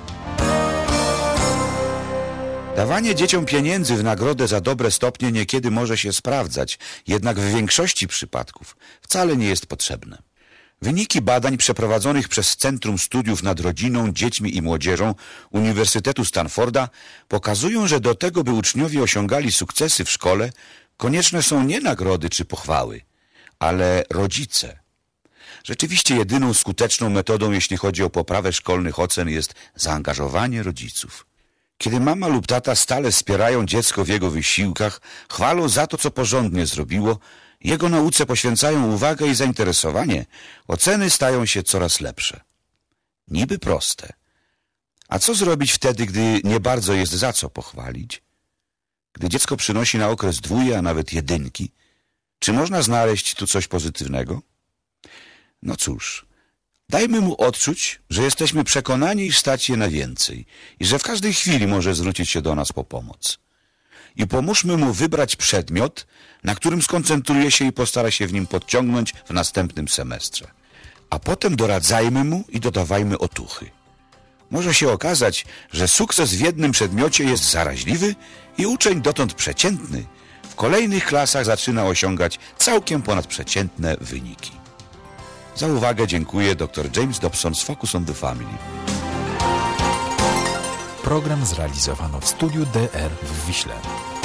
Dawanie dzieciom pieniędzy w nagrodę za dobre stopnie niekiedy może się sprawdzać, jednak w większości przypadków wcale nie jest potrzebne. Wyniki badań przeprowadzonych przez Centrum Studiów nad Rodziną, Dziećmi i Młodzieżą Uniwersytetu Stanforda pokazują, że do tego, by uczniowie osiągali sukcesy w szkole, konieczne są nie nagrody czy pochwały, ale rodzice. Rzeczywiście jedyną skuteczną metodą, jeśli chodzi o poprawę szkolnych ocen, jest zaangażowanie rodziców. Kiedy mama lub tata stale wspierają dziecko w jego wysiłkach, chwalą za to, co porządnie zrobiło, jego nauce poświęcają uwagę i zainteresowanie, oceny stają się coraz lepsze. Niby proste. A co zrobić wtedy, gdy nie bardzo jest za co pochwalić? Gdy dziecko przynosi na okres 2, a nawet 1, czy można znaleźć tu coś pozytywnego? No cóż, Dajmy mu odczuć, że jesteśmy przekonani, iż stać je na więcej i że w każdej chwili może zwrócić się do nas po pomoc. I pomóżmy mu wybrać przedmiot, na którym skoncentruje się i postara się w nim podciągnąć w następnym semestrze. A potem doradzajmy mu i dodawajmy otuchy. Może się okazać, że sukces w jednym przedmiocie jest zaraźliwy i uczeń dotąd przeciętny w kolejnych klasach zaczyna osiągać całkiem ponadprzeciętne wyniki. Za uwagę dziękuję dr James Dobson z Focus on the Family. Program zrealizowano w studiu DR w Wiśle.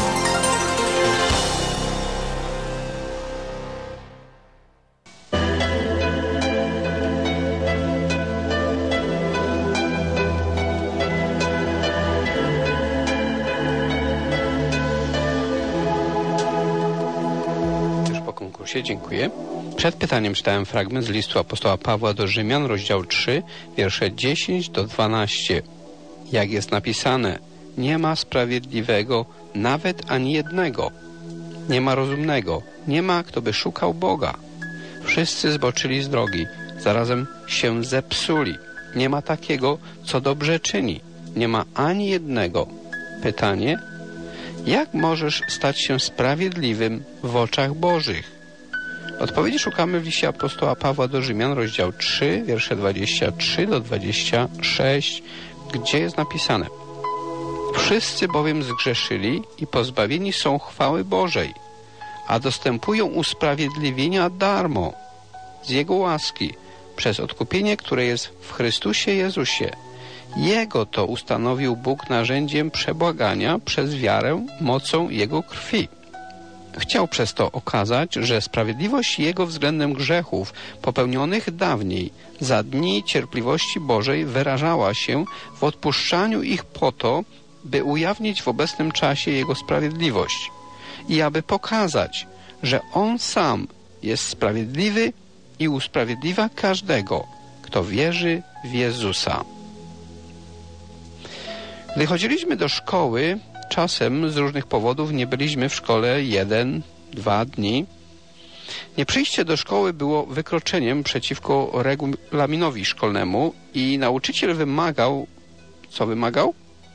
Dziękuję. Przed pytaniem czytałem fragment z listu apostoła Pawła do Rzymian, rozdział 3, wiersze 10 do 12. Jak jest napisane, nie ma sprawiedliwego, nawet ani jednego. Nie ma rozumnego, nie ma, kto by szukał Boga. Wszyscy zboczyli z drogi, zarazem się zepsuli. Nie ma takiego, co dobrze czyni. Nie ma ani jednego. Pytanie, jak możesz stać się sprawiedliwym w oczach Bożych? Odpowiedzi szukamy w liście apostoła Pawła do Rzymian, rozdział 3, wiersze 23 do 26, gdzie jest napisane: Wszyscy bowiem zgrzeszyli i pozbawieni są chwały Bożej, a dostępują usprawiedliwienia darmo, z Jego łaski, przez odkupienie, które jest w Chrystusie Jezusie. Jego to ustanowił Bóg narzędziem przebłagania przez wiarę mocą Jego krwi. Chciał przez to okazać, że sprawiedliwość Jego względem grzechów popełnionych dawniej za dni cierpliwości Bożej wyrażała się w odpuszczaniu ich po to, by ujawnić w obecnym czasie Jego sprawiedliwość i aby pokazać, że On sam jest sprawiedliwy i usprawiedliwia każdego, kto wierzy w Jezusa. Gdy chodziliśmy do szkoły, czasem z różnych powodów nie byliśmy w szkole 1-2 dni. Nieprzyjście do szkoły było wykroczeniem przeciwko regulaminowi szkolnemu i nauczyciel wymagał, co wymagał?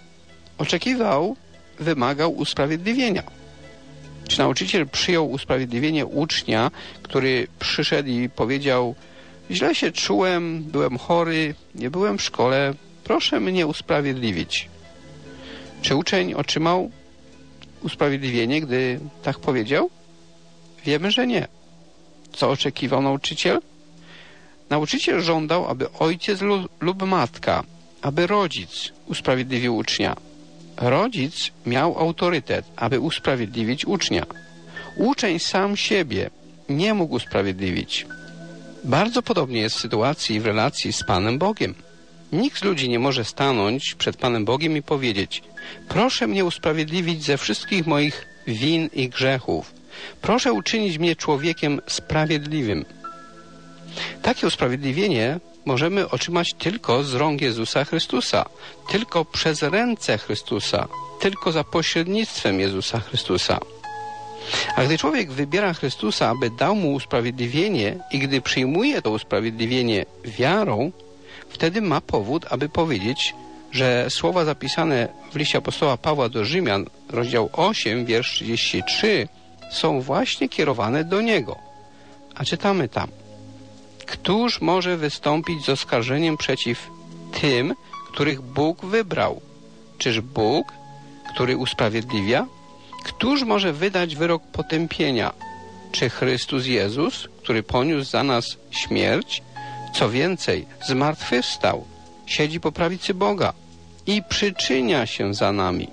Wymagał usprawiedliwienia. Czy nauczyciel przyjął usprawiedliwienie ucznia, który przyszedł i powiedział: źle się czułem, byłem chory, nie byłem w szkole, proszę mnie usprawiedliwić? Czy uczeń otrzymał usprawiedliwienie, gdy tak powiedział? Wiemy, że nie. Co oczekiwał nauczyciel? Nauczyciel żądał, aby ojciec lub matka, aby rodzic usprawiedliwił ucznia. Rodzic miał autorytet, aby usprawiedliwić ucznia. Uczeń sam siebie nie mógł usprawiedliwić. Bardzo podobnie jest w sytuacji w relacji z Panem Bogiem. Nikt z ludzi nie może stanąć przed Panem Bogiem i powiedzieć: proszę mnie usprawiedliwić ze wszystkich moich win i grzechów. Proszę uczynić mnie człowiekiem sprawiedliwym. Takie usprawiedliwienie możemy otrzymać tylko z rąk Jezusa Chrystusa, tylko przez ręce Chrystusa, tylko za pośrednictwem Jezusa Chrystusa. A gdy człowiek wybiera Chrystusa, aby dał mu usprawiedliwienie i gdy przyjmuje to usprawiedliwienie wiarą, wtedy ma powód, aby powiedzieć, że słowa zapisane w liście apostoła Pawła do Rzymian, rozdział 8, wiersz 33, są właśnie kierowane do niego. A czytamy tam: Któż może wystąpić z oskarżeniem przeciw tym, których Bóg wybrał? Czyż Bóg, który usprawiedliwia? Któż może wydać wyrok potępienia? Czy Chrystus Jezus, który poniósł za nas śmierć? Co więcej, zmartwychwstał, siedzi po prawicy Boga i przyczynia się za nami.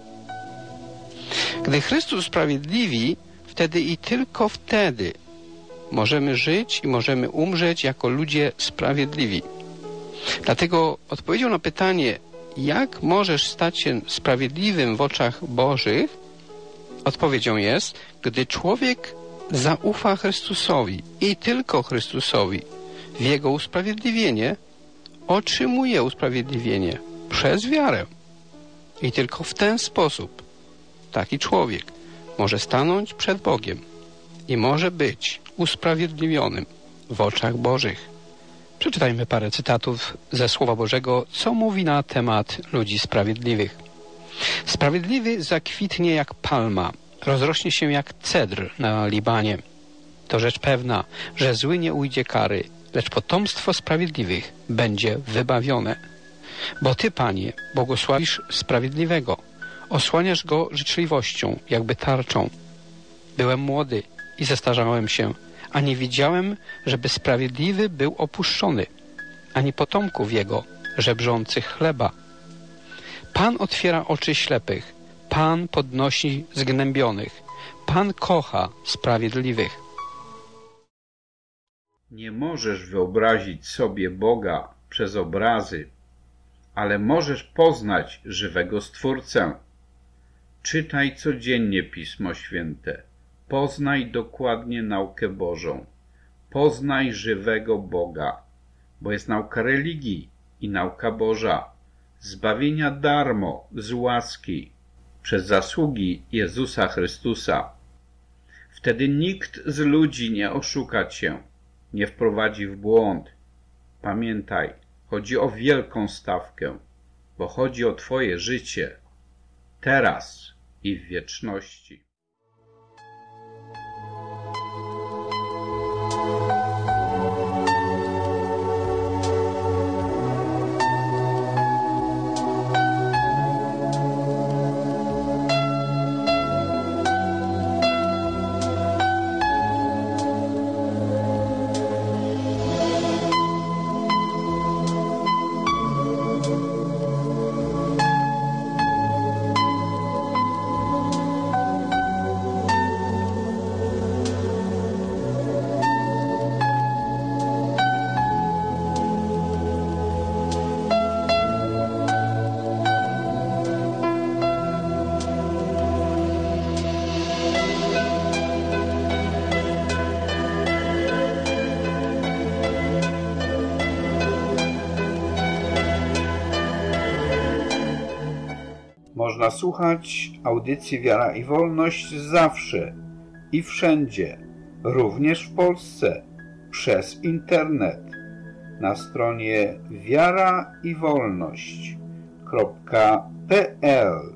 Gdy Chrystus sprawiedliwi, wtedy i tylko wtedy możemy żyć i możemy umrzeć jako ludzie sprawiedliwi. Dlatego odpowiedzią na pytanie, jak możesz stać się sprawiedliwym w oczach Bożych, odpowiedzią jest, gdy człowiek zaufa Chrystusowi i tylko Chrystusowi w Jego usprawiedliwienie, otrzymuje usprawiedliwienie przez wiarę. I tylko w ten sposób taki człowiek może stanąć przed Bogiem i może być usprawiedliwionym w oczach Bożych. Przeczytajmy parę cytatów ze Słowa Bożego, co mówi na temat ludzi sprawiedliwych. Sprawiedliwy zakwitnie jak palma, rozrośnie się jak cedr na Libanie. To rzecz pewna, że zły nie ujdzie kary, lecz potomstwo sprawiedliwych będzie wybawione. Bo Ty, Panie, błogosławisz sprawiedliwego, osłaniasz go życzliwością, jakby tarczą. Byłem młody i zestarzałem się, a nie widziałem, żeby sprawiedliwy był opuszczony, ani potomków jego żebrzących chleba. Pan otwiera oczy ślepych, Pan podnosi zgnębionych, Pan kocha sprawiedliwych. Nie możesz wyobrazić sobie Boga przez obrazy, ale możesz poznać żywego Stwórcę. Czytaj codziennie Pismo Święte. Poznaj dokładnie naukę Bożą. Poznaj żywego Boga, bo jest nauka religii i nauka Boża, zbawienia darmo, z łaski, przez zasługi Jezusa Chrystusa. Wtedy nikt z ludzi nie oszuka cię, nie wprowadzi w błąd. Pamiętaj, chodzi o wielką stawkę, bo chodzi o twoje życie, teraz i w wieczności. Można słuchać audycji Wiara i Wolność zawsze i wszędzie, również w Polsce, przez internet, na stronie wiaraiwolność.pl.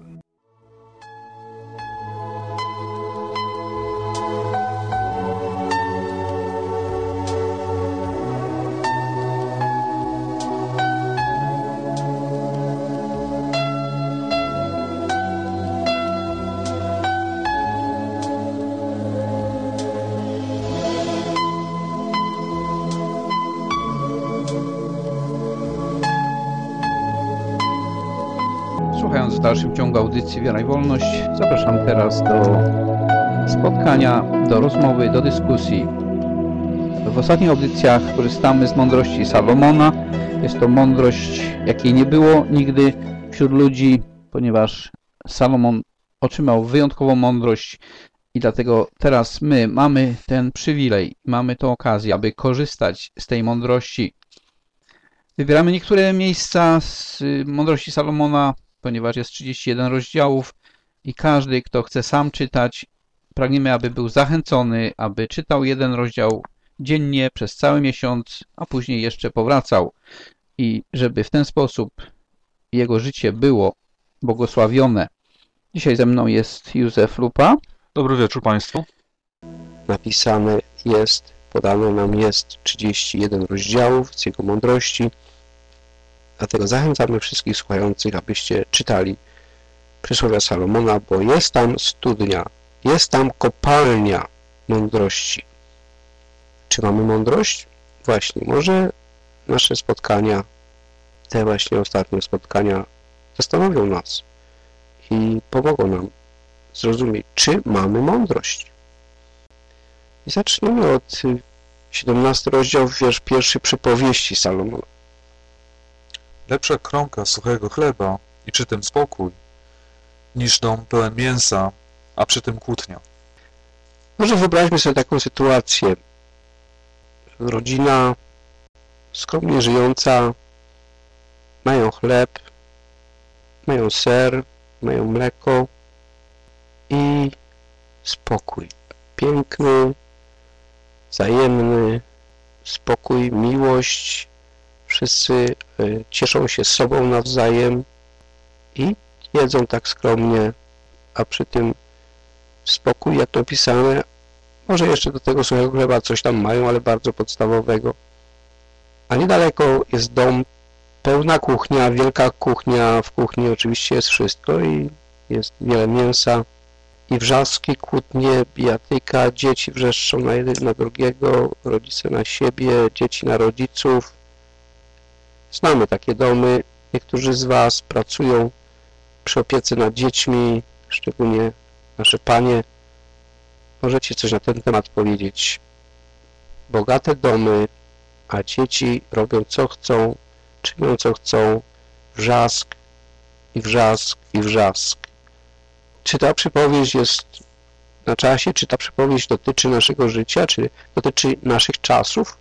Słuchając w dalszym ciągu audycji Wiara i Wolność, zapraszam teraz do spotkania, do rozmowy, do dyskusji. W ostatnich audycjach korzystamy z mądrości Salomona. Jest to mądrość, jakiej nie było nigdy wśród ludzi, ponieważ Salomon otrzymał wyjątkową mądrość i dlatego teraz my mamy ten przywilej, mamy tę okazję, aby korzystać z tej mądrości. Wybieramy niektóre miejsca z mądrości Salomona, ponieważ jest 31 rozdziałów i każdy, kto chce sam czytać, pragniemy, aby był zachęcony, aby czytał jeden rozdział dziennie przez cały miesiąc, a później jeszcze powracał i żeby w ten sposób jego życie było błogosławione. Dzisiaj ze mną jest Józef Lupa. Dobry wieczór Państwu. Napisane jest, podane nam jest 31 rozdziałów z jego mądrości. Dlatego zachęcamy wszystkich słuchających, abyście czytali przysłowia Salomona, bo jest tam studnia, jest tam kopalnia mądrości. Czy mamy mądrość? Właśnie, może nasze spotkania, te właśnie ostatnie spotkania zastanowią nas i pomogą nam zrozumieć, czy mamy mądrość. I zaczniemy od 17 rozdziału, wiersz 1 przypowieści Salomona. Lepsza kromka suchego chleba i przy tym spokój, niż dom pełen mięsa, a przy tym kłótnia. Może wyobraźmy sobie taką sytuację. Rodzina skromnie żyjąca, mają chleb, mają ser, mają mleko i spokój. Piękny, wzajemny spokój, miłość wszyscy cieszą się sobą nawzajem i jedzą tak skromnie, a przy tym spokój, jak to opisane, może jeszcze do tego suchego chleba coś tam mają, ale bardzo podstawowego. A niedaleko jest dom, pełna kuchnia, wielka kuchnia, w kuchni oczywiście jest wszystko i jest wiele mięsa i wrzaski, kłótnie, bijatyka, dzieci wrzeszczą na jeden na drugiego, rodzice na siebie, dzieci na rodziców. Znamy takie domy, niektórzy z Was pracują przy opiece nad dziećmi, szczególnie nasze panie. Możecie coś na ten temat powiedzieć. Bogate domy, a dzieci robią co chcą, czynią co chcą, wrzask i wrzask i wrzask. Czy ta przypowieść jest na czasie? Czy ta przypowieść dotyczy naszego życia? Czy dotyczy naszych czasów?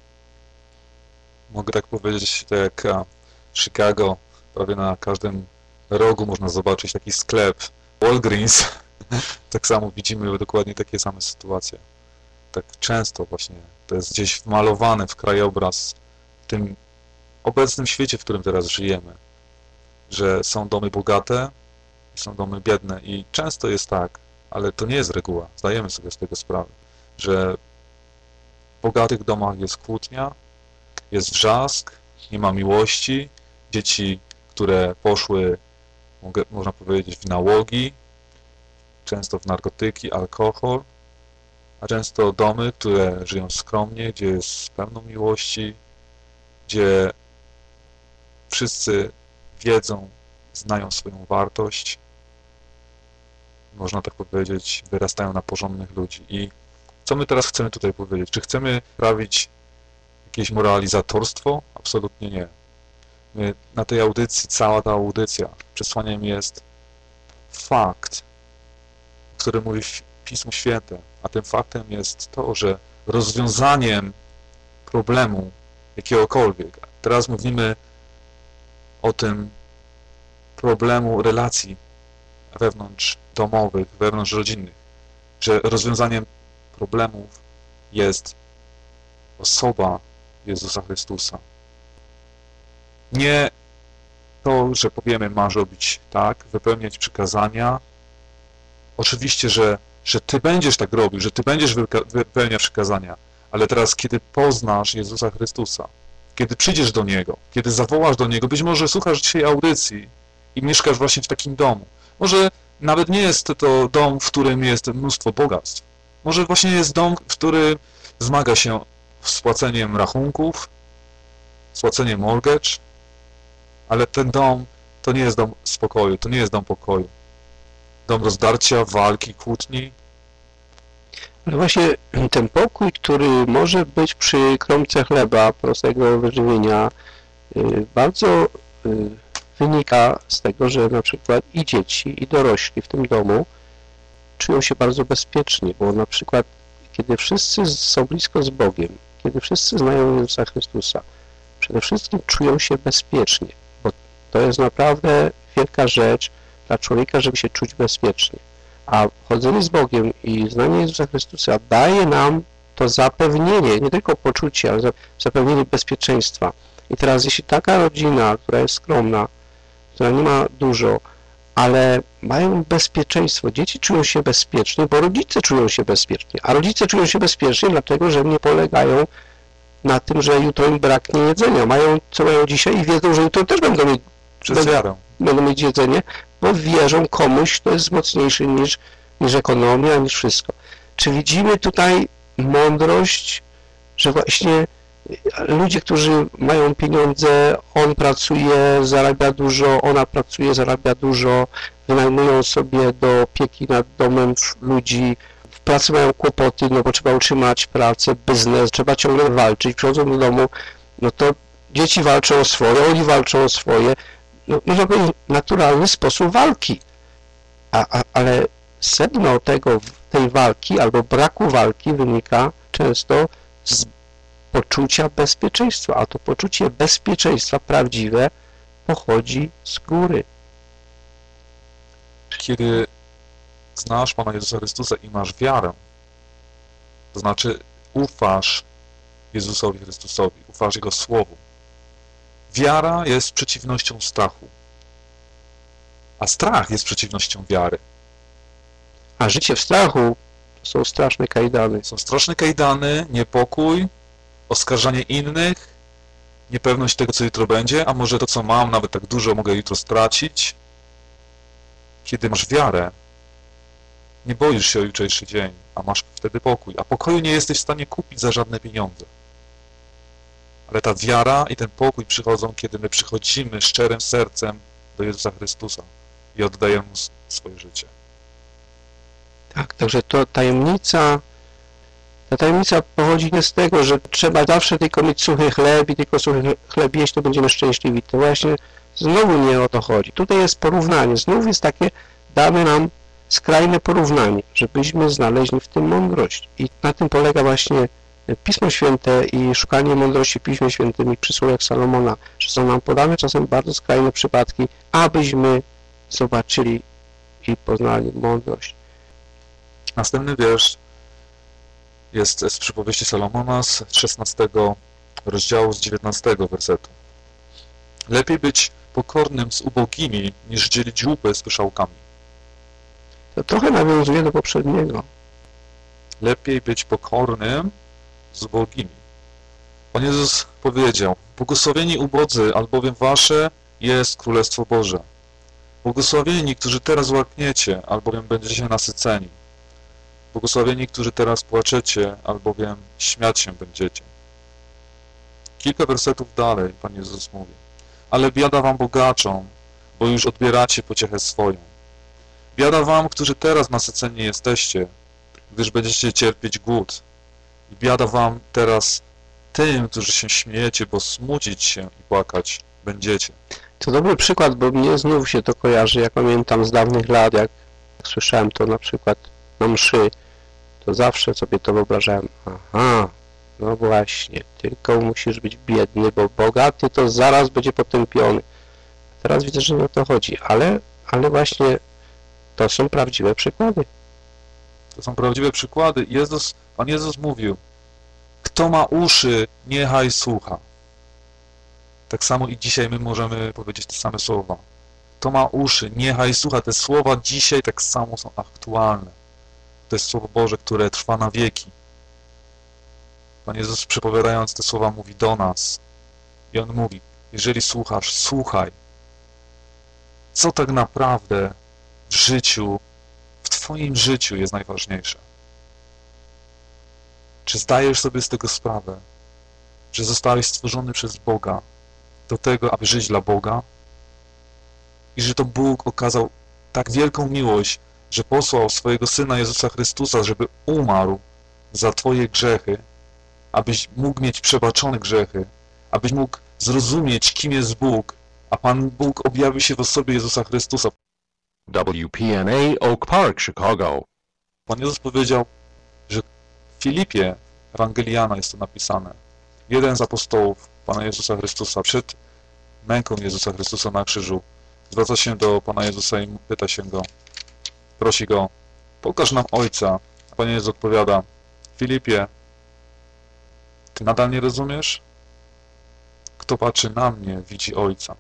Mogę tak powiedzieć, tak jak w Chicago, prawie na każdym rogu można zobaczyć taki sklep Walgreens. Tak samo widzimy dokładnie takie same sytuacje. Tak często właśnie to jest gdzieś wmalowane w krajobraz w tym obecnym świecie, w którym teraz żyjemy, że są domy bogate i są domy biedne i często jest tak, ale to nie jest reguła, zdajemy sobie z tego sprawę, że w bogatych domach jest kłótnia, jest wrzask, nie ma miłości, dzieci, które poszły, można powiedzieć, w nałogi, często w narkotyki, alkohol, a często domy, które żyją skromnie, gdzie jest pełno miłości, gdzie wszyscy wiedzą, znają swoją wartość, można tak powiedzieć, wyrastają na porządnych ludzi. I co my teraz chcemy tutaj powiedzieć? Czy chcemy prawić jakieś moralizatorstwo? Absolutnie nie. My na tej audycji, cała ta audycja, przesłaniem jest fakt, o którym mówi Pismo Święte, a tym faktem jest to, że rozwiązaniem problemu jakiegokolwiek, teraz mówimy o tym problemu relacji wewnątrz domowych, wewnątrz rodzinnych, że rozwiązaniem problemów jest osoba Jezusa Chrystusa. Nie to, że powiemy, masz robić tak, wypełniać przykazania. Oczywiście, że Ty będziesz tak robił, że Ty będziesz wypełniał przykazania, ale teraz, kiedy poznasz Jezusa Chrystusa, kiedy przyjdziesz do Niego, kiedy zawołasz do Niego, być może słuchasz dzisiaj audycji i mieszkasz właśnie w takim domu. Może nawet nie jest to dom, w którym jest mnóstwo bogactw. Może właśnie jest dom, który zmaga się z spłaceniem rachunków, spłaceniem mortgage, ale ten dom to nie jest dom spokoju, to nie jest dom pokoju. Dom rozdarcia, walki, kłótni. Ale właśnie ten pokój, który może być przy kromce chleba, prostego wyżywienia, bardzo wynika z tego, że na przykład i dzieci, i dorośli w tym domu czują się bardzo bezpiecznie, bo na przykład kiedy wszyscy są blisko z Bogiem, kiedy wszyscy znają Jezusa Chrystusa, przede wszystkim czują się bezpiecznie, bo to jest naprawdę wielka rzecz dla człowieka, żeby się czuć bezpiecznie. A chodzenie z Bogiem i znanie Jezusa Chrystusa daje nam to zapewnienie, nie tylko poczucie, ale zapewnienie bezpieczeństwa. I teraz jeśli taka rodzina, która jest skromna, która nie ma dużo, ale mają bezpieczeństwo, dzieci czują się bezpiecznie, bo rodzice czują się bezpiecznie, a rodzice czują się bezpiecznie dlatego, że nie polegają na tym, że jutro im braknie jedzenia. Mają, co mają dzisiaj i wiedzą, że jutro też będą mieć jedzenie, bo wierzą komuś, kto jest mocniejszy niż ekonomia, niż wszystko. Czy widzimy tutaj mądrość, że właśnie ludzie, którzy mają pieniądze, on pracuje, zarabia dużo, ona pracuje, zarabia dużo, wynajmują sobie do opieki nad domem ludzi, w pracy mają kłopoty, no bo trzeba utrzymać pracę, biznes, trzeba ciągle walczyć, przychodzą do domu, no to dzieci walczą o swoje, oni walczą o swoje, no, można powiedzieć, naturalny sposób walki, ale sedno tej walki albo braku walki wynika często z poczucia bezpieczeństwa, a to poczucie bezpieczeństwa prawdziwe pochodzi z góry. Kiedy znasz Pana Jezusa Chrystusa i masz wiarę, to znaczy ufasz Jezusowi Chrystusowi, ufasz Jego Słowu, Wiara jest przeciwnością strachu, a strach jest przeciwnością wiary. A życie w strachu to są straszne kajdany. Są straszne kajdany, niepokój, oskarżanie innych, niepewność tego, co jutro będzie, a może to, co mam, nawet tak dużo, mogę jutro stracić. Kiedy masz wiarę, nie boisz się o jutrzejszy dzień, a masz wtedy pokój. A pokoju nie jesteś w stanie kupić za żadne pieniądze. Ale ta wiara i ten pokój przychodzą, kiedy my przychodzimy szczerym sercem do Jezusa Chrystusa i oddajemy Mu swoje życie. Tak, także to ta tajemnica pochodzi nie z tego, że trzeba zawsze tylko mieć suchy chleb i tylko suchy chleb jeść, to będziemy szczęśliwi. To właśnie znowu nie o to chodzi. Tutaj jest porównanie. Znów jest takie, damy nam skrajne porównanie, żebyśmy znaleźli w tym mądrość. I na tym polega właśnie Pismo Święte i szukanie mądrości w Piśmie Świętym i przysłowiach Salomona, że są nam podane czasem bardzo skrajne przypadki, abyśmy zobaczyli i poznali mądrość. Następny wiersz jest z przypowieści Salomona z 16 rozdziału, z 19 wersetu. Lepiej być pokornym z ubogimi, niż dzielić łupy z pyszałkami. To trochę nawiązuje do poprzedniego. Lepiej być pokornym z ubogimi. Pan Jezus powiedział, błogosławieni ubodzy, albowiem wasze jest Królestwo Boże. Błogosławieni, którzy teraz łakniecie, albowiem będziecie nasyceni. Błogosławieni, którzy teraz płaczecie, albowiem śmiać się będziecie. Kilka wersetów dalej Pan Jezus mówi, ale biada wam bogaczom, bo już odbieracie pociechę swoją. Biada wam, którzy teraz nasyceni jesteście, gdyż będziecie cierpieć głód. I biada wam teraz tym, którzy się śmiejecie, bo smucić się i płakać będziecie. To dobry przykład, bo mnie znów się to kojarzy. Ja pamiętam z dawnych lat, jak słyszałem to na przykład na mszy, to zawsze sobie to wyobrażałem. Aha, no właśnie, tylko musisz być biedny, bo bogaty to zaraz będzie potępiony. Teraz widzę, że nie o to chodzi, ale właśnie to są prawdziwe przykłady. To są prawdziwe przykłady. Pan Jezus mówił, kto ma uszy, niechaj słucha. Tak samo i dzisiaj my możemy powiedzieć te same słowa. Kto ma uszy, niechaj słucha. Te słowa dzisiaj tak samo są aktualne. To jest Słowo Boże, które trwa na wieki. Pan Jezus, przepowiadając te słowa, mówi do nas. I On mówi, jeżeli słuchasz, słuchaj. Co tak naprawdę w życiu, w Twoim życiu jest najważniejsze? Czy zdajesz sobie z tego sprawę, że zostałeś stworzony przez Boga do tego, aby żyć dla Boga? I że to Bóg okazał tak wielką miłość, że posłał swojego Syna Jezusa Chrystusa, żeby umarł za Twoje grzechy, abyś mógł mieć przebaczone grzechy, abyś mógł zrozumieć, kim jest Bóg, a Pan Bóg objawił się w osobie Jezusa Chrystusa. WPNA Oak Park, Chicago. Pan Jezus powiedział, że w Filipie Ewangeliana jest to napisane. Jeden z apostołów Pana Jezusa Chrystusa przed męką Jezusa Chrystusa na krzyżu zwraca się do Pana Jezusa i pyta się Go, prosi Go, pokaż nam Ojca. A Pan Jezus odpowiada, Filipie, Ty nadal nie rozumiesz? Kto patrzy na mnie, widzi Ojca.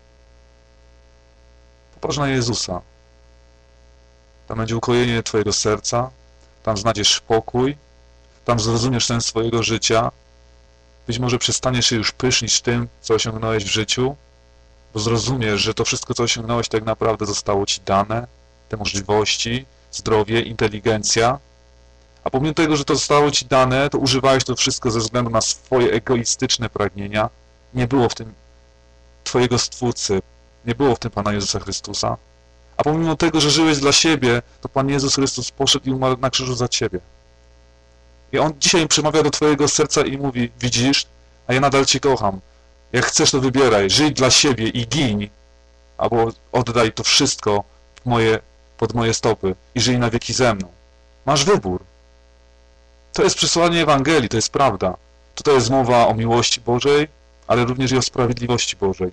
Popatrz na Jezusa. Tam będzie ukojenie Twojego serca, tam znajdziesz pokój, tam zrozumiesz sens swojego życia. Być może przestaniesz się już pysznić tym, co osiągnąłeś w życiu, bo zrozumiesz, że to wszystko, co osiągnąłeś, tak naprawdę zostało Ci dane, te możliwości, zdrowie, inteligencja, a pomimo tego, że to zostało Ci dane, to używałeś to wszystko ze względu na swoje egoistyczne pragnienia. Nie było w tym Twojego Stwórcy, nie było w tym Pana Jezusa Chrystusa, a pomimo tego, że żyłeś dla siebie, to Pan Jezus Chrystus poszedł i umarł na krzyżu za Ciebie. I On dzisiaj przemawia do Twojego serca i mówi, widzisz, a ja nadal Cię kocham. Jak chcesz, to wybieraj, żyj dla siebie i giń, albo oddaj to wszystko pod moje stopy i żyj na wieki ze mną. Masz wybór. To jest przesłanie Ewangelii, to jest prawda. Tutaj jest mowa o miłości Bożej, ale również i o sprawiedliwości Bożej.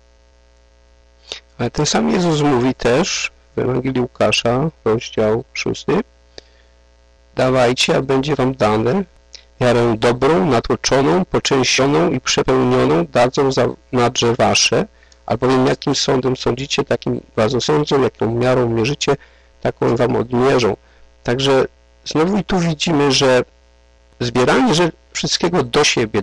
Ale ten sam Jezus mówi też w Ewangelii Łukasza, rozdział 6. Dawajcie, a będzie wam dane. miarę dobrą, natłoczoną, poczęścioną i przepełnioną dadzą za nadrze wasze, albowiem jakim sądem sądzicie, takim was osądzą, jaką miarą mierzycie, taką wam odmierzą. Także znowu i tu widzimy, że zbieranie wszystkiego do siebie,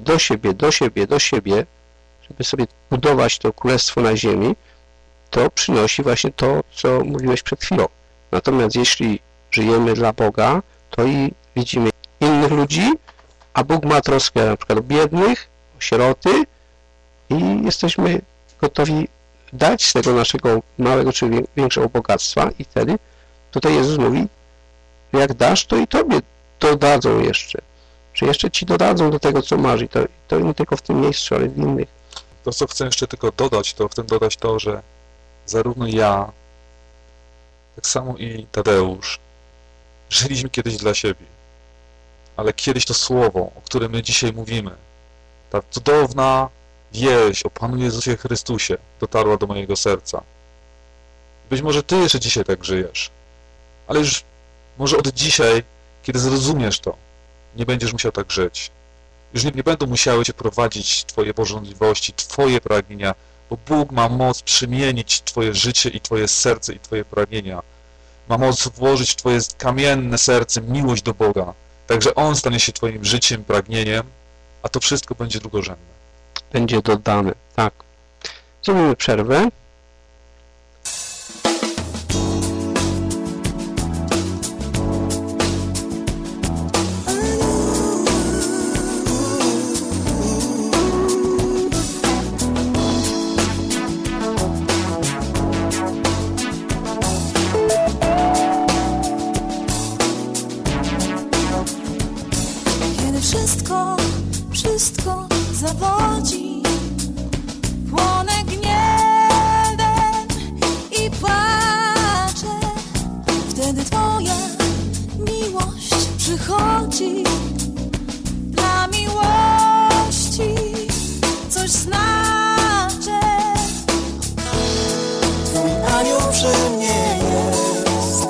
żeby sobie budować to królestwo na ziemi, to przynosi właśnie to, co mówiłeś przed chwilą. Natomiast jeśli żyjemy dla Boga, to i widzimy innych ludzi, a Bóg ma troskę na przykład o biednych, o sieroty i jesteśmy gotowi dać z tego naszego małego czy większego bogactwa i wtedy tutaj Jezus mówi, jak dasz, to i tobie dodadzą jeszcze. Czy jeszcze ci dodadzą do tego, co masz i to nie tylko w tym miejscu, ale w innych. To, co chcę jeszcze tylko dodać, to chcę dodać to, że zarówno ja, tak samo i Tadeusz, żyliśmy kiedyś dla siebie. Ale kiedyś to słowo, o którym my dzisiaj mówimy, ta cudowna wieść o Panu Jezusie Chrystusie dotarła do mojego serca. Być może ty jeszcze dzisiaj tak żyjesz, ale już może od dzisiaj, kiedy zrozumiesz to, nie będziesz musiał tak żyć. Już nie będą musiały cię prowadzić twoje pożądliwości, twoje pragnienia, bo Bóg ma moc przemienić twoje życie i twoje serce i twoje pragnienia. Ma moc włożyć w twoje kamienne serce miłość do Boga. Także On stanie się twoim życiem, pragnieniem, a to wszystko będzie drugorzędne. Będzie dodane, tak. Zrobimy przerwę. Wszystko zawodzi, płonę gniewem i płaczę. Wtedy Twoja miłość przychodzi. Dla miłości coś znaczę. Twój anioł przy mnie jest.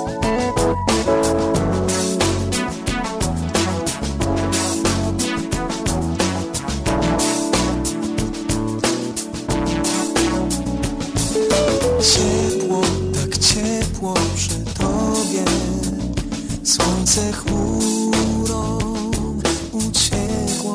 Ciepło, tak ciepło przy Tobie. Słońce chmurą uciekło.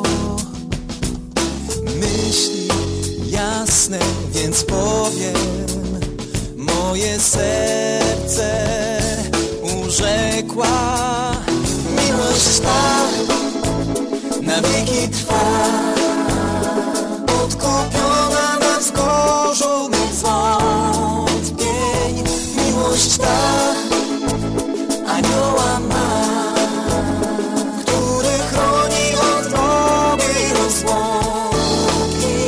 Myśli jasne, więc powiem. Moje serce urzekła. Miłość ta na wieki trwa. Odkupiona na wzgórzu mych zwątpień. Miłość ta anioła ma, który chroni od wrogiej rozłąki.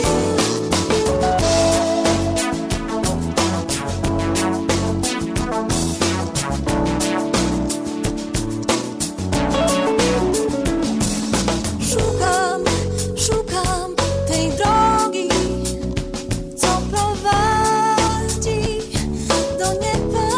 Szukam tej drogi, co prowadzi do nieba.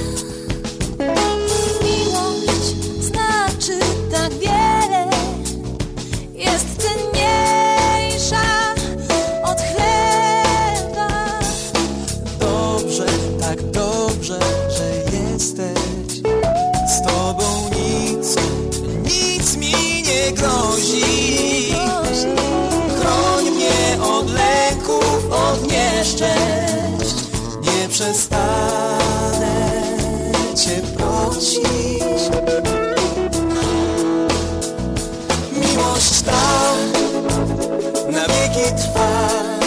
Miłość znaczy tak wiele, jest cenniejsza od chleba. Dobrze, tak dobrze, że jesteś. Z Tobą nic mi nie grozi. Chroń mnie od lęków, od nieszczęść. Nie przestanę Cię prosić. Miłość ta na wieki trwa.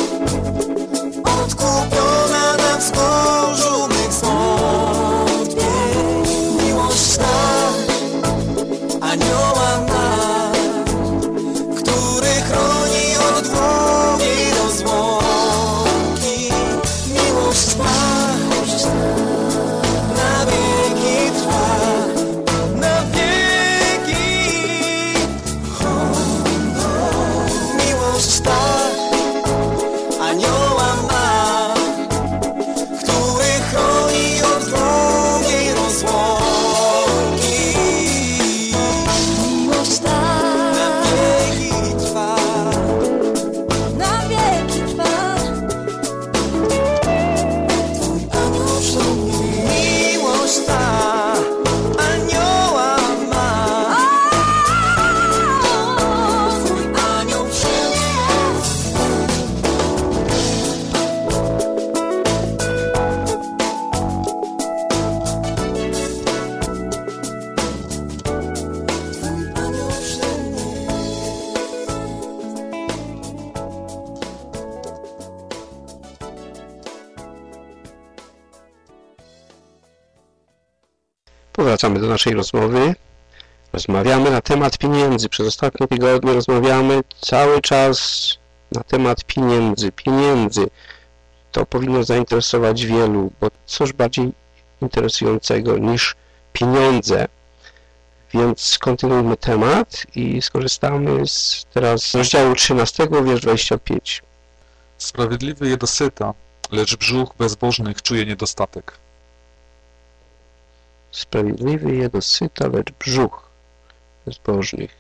Odkupiona na wzgórzu mych zwątpień. Miłość ta anioła ma, który chroni od wrogiej rozłąki. Miłość ta na wieki trwa, na wieki. Miłość ta anioła ma, który chroni od wrogiej rozłąki. Miłość ta na wieki. Powracamy do naszej rozmowy. Rozmawiamy na temat pieniędzy. Przez ostatnie tygodnie rozmawiamy cały czas na temat pieniędzy. Pieniędzy. To powinno zainteresować wielu, bo cóż bardziej interesującego niż pieniądze. Więc kontynuujmy temat i skorzystamy teraz z rozdziału 13, wiersz 25. Sprawiedliwy je dosyta, lecz brzuch bezbożnych czuje niedostatek. Sprawiedliwy je dosyta, lecz brzuch bezbożnych.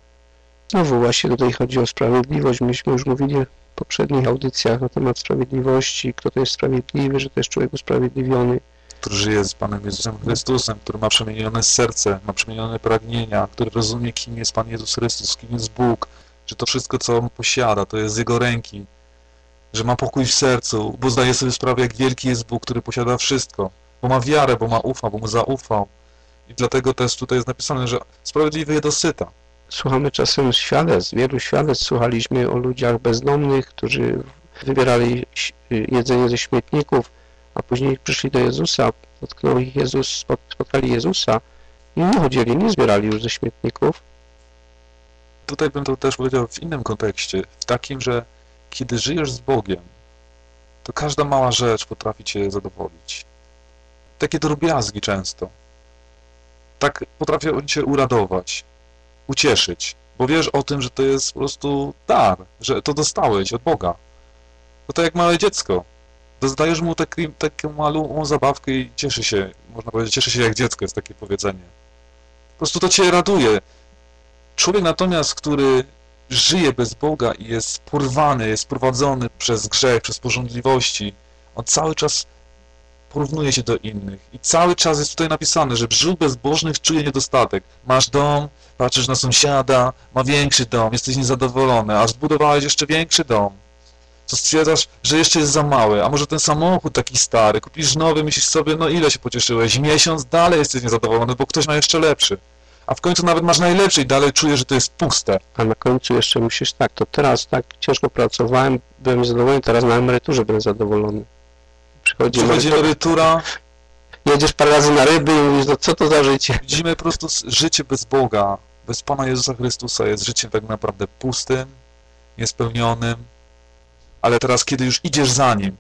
Znowu właśnie tutaj chodzi o sprawiedliwość. Myśmy już mówili w poprzednich audycjach na temat sprawiedliwości, kto to jest sprawiedliwy, że to jest człowiek usprawiedliwiony. Który żyje z Panem Jezusem Chrystusem, który ma przemienione serce, ma przemienione pragnienia, który rozumie, kim jest Pan Jezus Chrystus, kim jest Bóg, że to wszystko, co On posiada, to jest z Jego ręki, że ma pokój w sercu, bo zdaje sobie sprawę, jak wielki jest Bóg, który posiada wszystko, bo ma wiarę, bo ma ufa, bo mu zaufał. I dlatego też tutaj jest napisane, że sprawiedliwy je dosyta. Słuchamy czasem świadectw, wielu świadectw słuchaliśmy o ludziach bezdomnych, którzy wybierali jedzenie ze śmietników, a później przyszli do Jezusa, dotknął ich Jezus, spotkali Jezusa i nie chodzili, nie zbierali już ze śmietników. Tutaj bym to też powiedział w innym kontekście, w takim, że kiedy żyjesz z Bogiem, to każda mała rzecz potrafi Cię zadowolić. Takie drobiazgi często. Tak potrafią Cię uradować, ucieszyć, bo wiesz o tym, że to jest po prostu dar, że to dostałeś od Boga. To tak jak małe dziecko. Dodajesz mu taką małą zabawkę i cieszy się, można powiedzieć, cieszy się jak dziecko, jest takie powiedzenie. Po prostu to Cię raduje. Człowiek natomiast, który żyje bez Boga i jest porwany, jest prowadzony przez grzech, przez pożądliwości, on cały czas porównuje się do innych. I cały czas jest tutaj napisane, że brzuch bezbożnych czuje niedostatek. Masz dom, patrzysz na sąsiada, ma większy dom, jesteś niezadowolony, a zbudowałeś jeszcze większy dom. To stwierdzasz, że jeszcze jest za mały, a może ten samochód taki stary, kupisz nowy, myślisz sobie, no ile się pocieszyłeś, miesiąc, dalej jesteś niezadowolony, bo ktoś ma jeszcze lepszy. A w końcu nawet masz najlepszy i dalej czujesz, że to jest puste. A na końcu jeszcze myślisz tak, to teraz tak ciężko pracowałem, byłem zadowolony, teraz na emeryturze będę zadowolony. Przychodzi emerytura. Jedziesz parę razy na ryby i mówisz, no co to za życie? Widzimy po prostu życie bez Boga, bez Pana Jezusa Chrystusa jest życiem tak naprawdę pustym, niespełnionym. Ale teraz, kiedy już idziesz za Nim,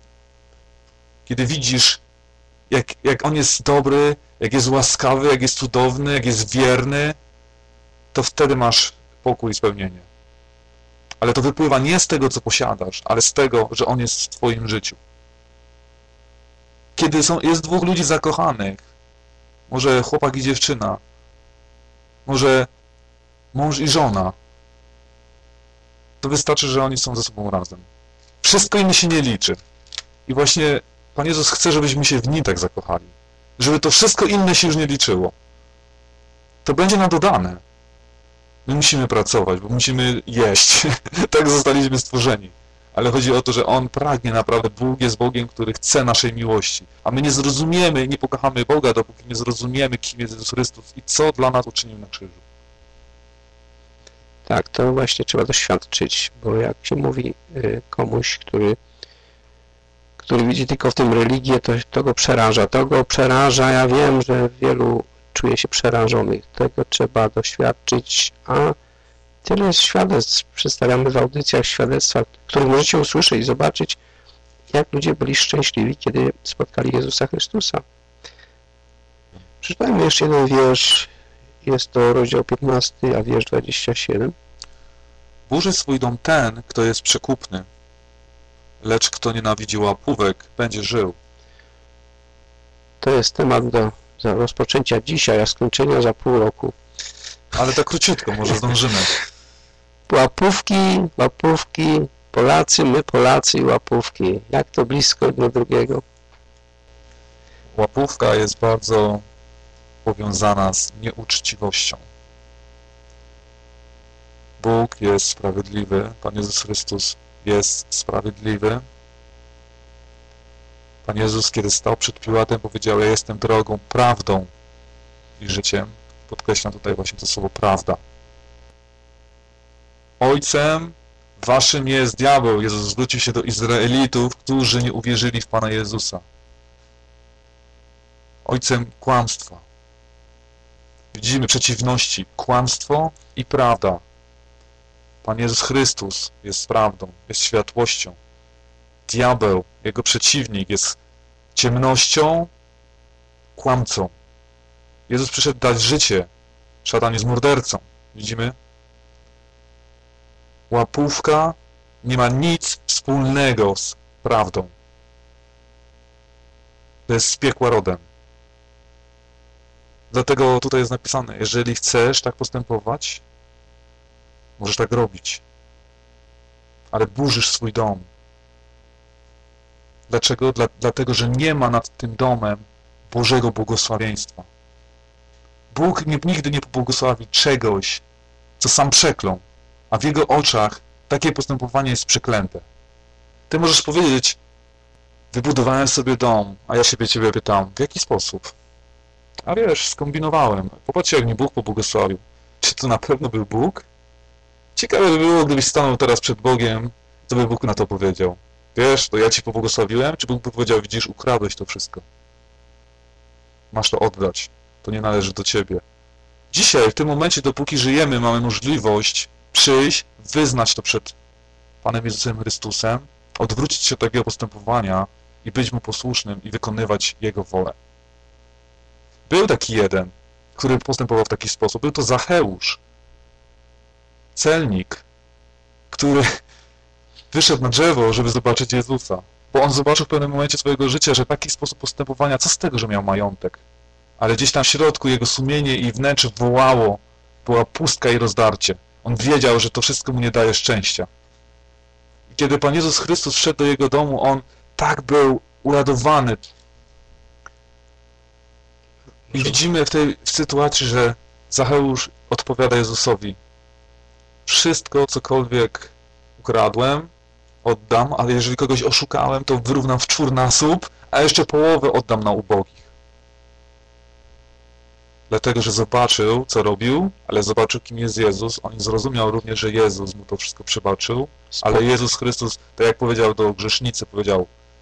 kiedy widzisz, jak On jest dobry, jak jest łaskawy, jak jest cudowny, jak jest wierny, to wtedy masz pokój i spełnienie. Ale to wypływa nie z tego, co posiadasz, ale z tego, że On jest w Twoim życiu. Kiedy jest dwóch ludzi zakochanych, może chłopak i dziewczyna, może mąż i żona, to wystarczy, że oni są ze sobą razem. Wszystko inne się nie liczy. I właśnie Pan Jezus chce, żebyśmy się w Nim tak zakochali. Żeby to wszystko inne się już nie liczyło. To będzie nam dodane. My musimy pracować, bo musimy jeść. Tak zostaliśmy stworzeni. Ale chodzi o to, że On pragnie naprawdę, Bóg jest Bogiem, który chce naszej miłości. A my nie zrozumiemy, nie pokochamy Boga, dopóki nie zrozumiemy, kim jest Jezus Chrystus i co dla nas uczynił na krzyżu. Tak, to właśnie trzeba doświadczyć, bo jak się mówi komuś, który widzi tylko w tym religię, to go przeraża, ja wiem, że wielu czuje się przerażonych, tego trzeba doświadczyć, a tyle świadectw przedstawiamy w audycjach, świadectwa, które możecie usłyszeć i zobaczyć, jak ludzie byli szczęśliwi, kiedy spotkali Jezusa Chrystusa. Przeczytajmy jeszcze jeden wiersz. Jest to rozdział 15, a wiersz 27. Burzy swój dom ten, kto jest przekupny, lecz kto nienawidzi łapówek, będzie żył. To jest temat do rozpoczęcia dzisiaj, a skończenia za pół roku. Ale tak króciutko, może zdążymy. Łapówki, Polacy, my Polacy i łapówki. Jak to blisko jedno drugiego? Łapówka jest bardzo powiązana z nieuczciwością. Bóg jest sprawiedliwy, Pan Jezus Chrystus jest sprawiedliwy. Pan Jezus, kiedy stał przed Piłatem, powiedział: ja jestem drogą, prawdą i życiem. Podkreślam tutaj właśnie to słowo prawda. Ojcem waszym jest diabeł. Jezus zwrócił się do Izraelitów, którzy nie uwierzyli w Pana Jezusa. Ojcem kłamstwa. Widzimy przeciwności, kłamstwo i prawda. Pan Jezus Chrystus jest prawdą, jest światłością. Diabeł, jego przeciwnik, jest ciemnością, kłamcą. Jezus przyszedł dać życie. Szatan jest mordercą. Widzimy? Łapówka nie ma nic wspólnego z prawdą. To jest z piekła rodem. Dlatego tutaj jest napisane, jeżeli chcesz tak postępować, możesz tak robić. Ale burzysz swój dom. Dlaczego? Dlatego, że nie ma nad tym domem Bożego błogosławieństwa. Bóg nigdy nie pobłogosławi czegoś, co sam przeklął, a w Jego oczach takie postępowanie jest przeklęte. Ty możesz powiedzieć, wybudowałem sobie dom, a ja Ciebie pytam, w jaki sposób? A wiesz, skombinowałem. Popatrzcie, jak mi Bóg pobłogosławił. Czy to na pewno był Bóg? Ciekawe by było, gdybyś stanął teraz przed Bogiem, co by Bóg na to powiedział. Wiesz, to ja Ci pobłogosławiłem, czy Bóg by powiedział, widzisz, ukradłeś to wszystko. Masz to oddać. To nie należy do Ciebie. Dzisiaj, w tym momencie, dopóki żyjemy, mamy możliwość przyjść, wyznać to przed Panem Jezusem Chrystusem, odwrócić się od takiego postępowania i być Mu posłusznym i wykonywać Jego wolę. Był taki jeden, który postępował w taki sposób. Był to Zacheusz, celnik, który wyszedł na drzewo, żeby zobaczyć Jezusa. Bo on zobaczył w pewnym momencie swojego życia, że taki sposób postępowania, co z tego, że miał majątek? Ale gdzieś tam w środku jego sumienie i wnętrze wołało, była pustka i rozdarcie. On wiedział, że to wszystko mu nie daje szczęścia. I kiedy Pan Jezus Chrystus wszedł do jego domu, on tak był uradowany. I widzimy w tej sytuacji, że Zacheusz odpowiada Jezusowi: wszystko, cokolwiek ukradłem, oddam, ale jeżeli kogoś oszukałem, to wyrównam w czwórnasób, a jeszcze połowę oddam na ubogich. Dlatego, że zobaczył, co robił, ale zobaczył, kim jest Jezus. On zrozumiał również, że Jezus mu to wszystko przebaczył, ale Jezus Chrystus, tak jak powiedział do grzesznicy, powiedział: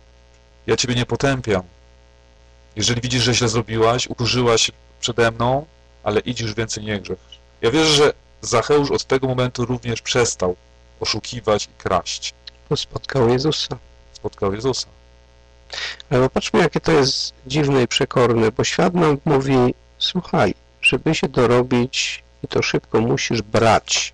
ja Ciebie nie potępiam. Jeżeli widzisz, że źle zrobiłaś, ukorzyłaś przede mną, ale idź już więcej nie grzech. Ja wierzę, że Zacheusz od tego momentu również przestał oszukiwać i kraść. Bo spotkał Jezusa. Spotkał Jezusa. Ale popatrzmy, jakie to jest dziwne i przekorne, bo świat nam mówi: słuchaj, żeby się dorobić i to szybko musisz brać.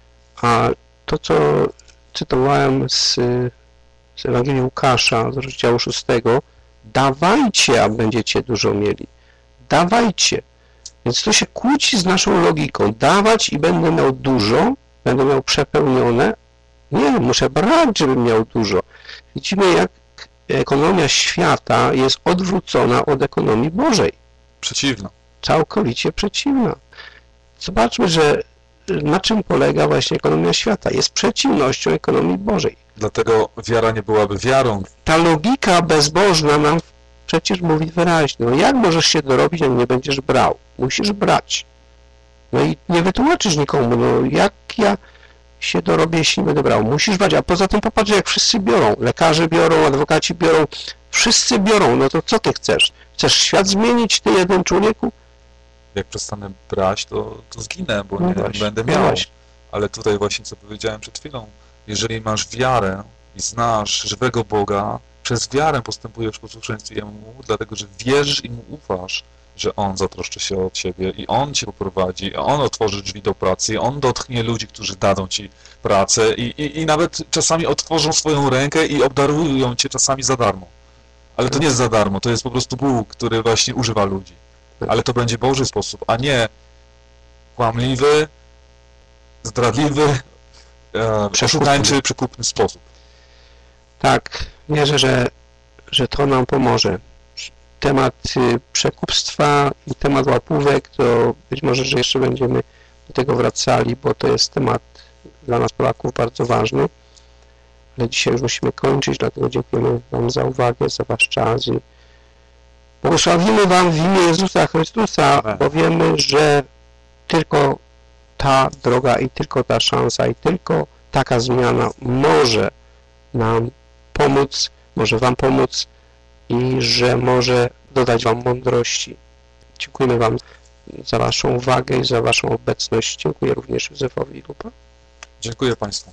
A to, co cytowałem z Ewangelii Łukasza, z rozdziału 6, dawajcie, a będziecie dużo mieli. Dawajcie. Więc to się kłóci z naszą logiką. Dawać i będę miał dużo, będę miał przepełnione. Nie, muszę brać, żebym miał dużo. Widzimy, jak ekonomia świata jest odwrócona od ekonomii Bożej. Przeciwna. Całkowicie przeciwna. Zobaczmy, że na czym polega właśnie ekonomia świata. Jest przeciwnością ekonomii Bożej. Dlatego wiara nie byłaby wiarą. Ta logika bezbożna nam przecież mówi wyraźnie: no jak możesz się dorobić, jak nie będziesz brał? Musisz brać. No i nie wytłumaczysz nikomu, no jak ja się dorobię, jeśli nie będę brał? Musisz brać, a poza tym popatrz, jak wszyscy biorą. Lekarze biorą, adwokaci biorą, wszyscy biorą. No to co ty chcesz? Chcesz świat zmienić, ty jeden człowieku? Jak przestanę brać, to zginę, bo No nie właśnie, będę no miał. właśnie. Ale tutaj właśnie, co powiedziałem przed chwilą, jeżeli masz wiarę i znasz żywego Boga, przez wiarę postępujesz w posłuszeństwie Jemu, dlatego że wierzysz i Mu ufasz, że On zatroszczy się o Ciebie i On Cię poprowadzi, i On otworzy drzwi do pracy, i On dotknie ludzi, którzy dadzą Ci pracę i nawet czasami otworzą swoją rękę i obdarują Cię czasami za darmo. Ale to nie jest za darmo, to jest po prostu Bóg, który właśnie używa ludzi. Ale to będzie Boży sposób, a nie kłamliwy, zdradliwy, oszukańczy, przekupny sposób. Tak, wierzę, że to nam pomoże. Temat przekupstwa i temat łapówek, to być może, że jeszcze będziemy do tego wracali, bo to jest temat dla nas Polaków bardzo ważny. Ale dzisiaj już musimy kończyć, dlatego dziękujemy Wam za uwagę, za Wasz czas i błogosławimy Wam w imię Jezusa Chrystusa, bo wiemy, że tylko ta droga i tylko ta szansa i tylko taka zmiana może nam pomóc, może Wam pomóc i że może dodać Wam mądrości. Dziękujemy Wam za Waszą uwagę i za Waszą obecność. Dziękuję również Józefowi Lupa. Dziękuję Państwu.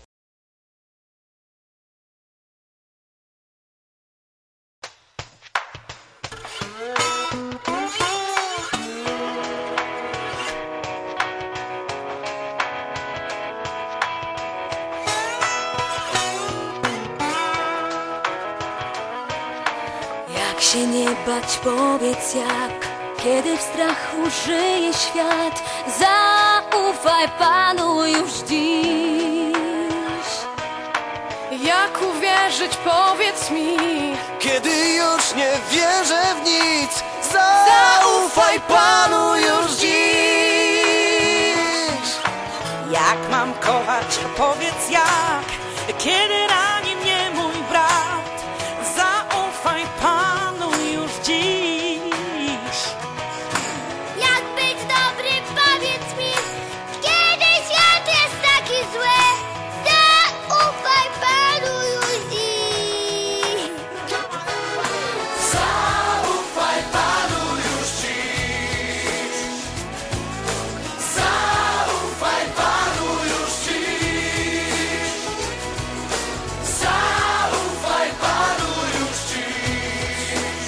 Jak się nie bać, powiedz jak, kiedy w strachu żyje świat. Zaufaj Panu już dziś. Jak uwierzyć, powiedz mi, kiedy już nie wierzę w nic. Zaufaj Panu już dziś. Jak mam kochać, powiedz jak, kiedy rani mnie mój brat. Zaufaj Panu już dziś. Jak być dobry, powiedz mi, kiedy świat jest taki zły. Zaufaj Panu już dziś. Zaufaj Panu już dziś. Zaufaj Panu już dziś. Zaufaj Panu już dziś.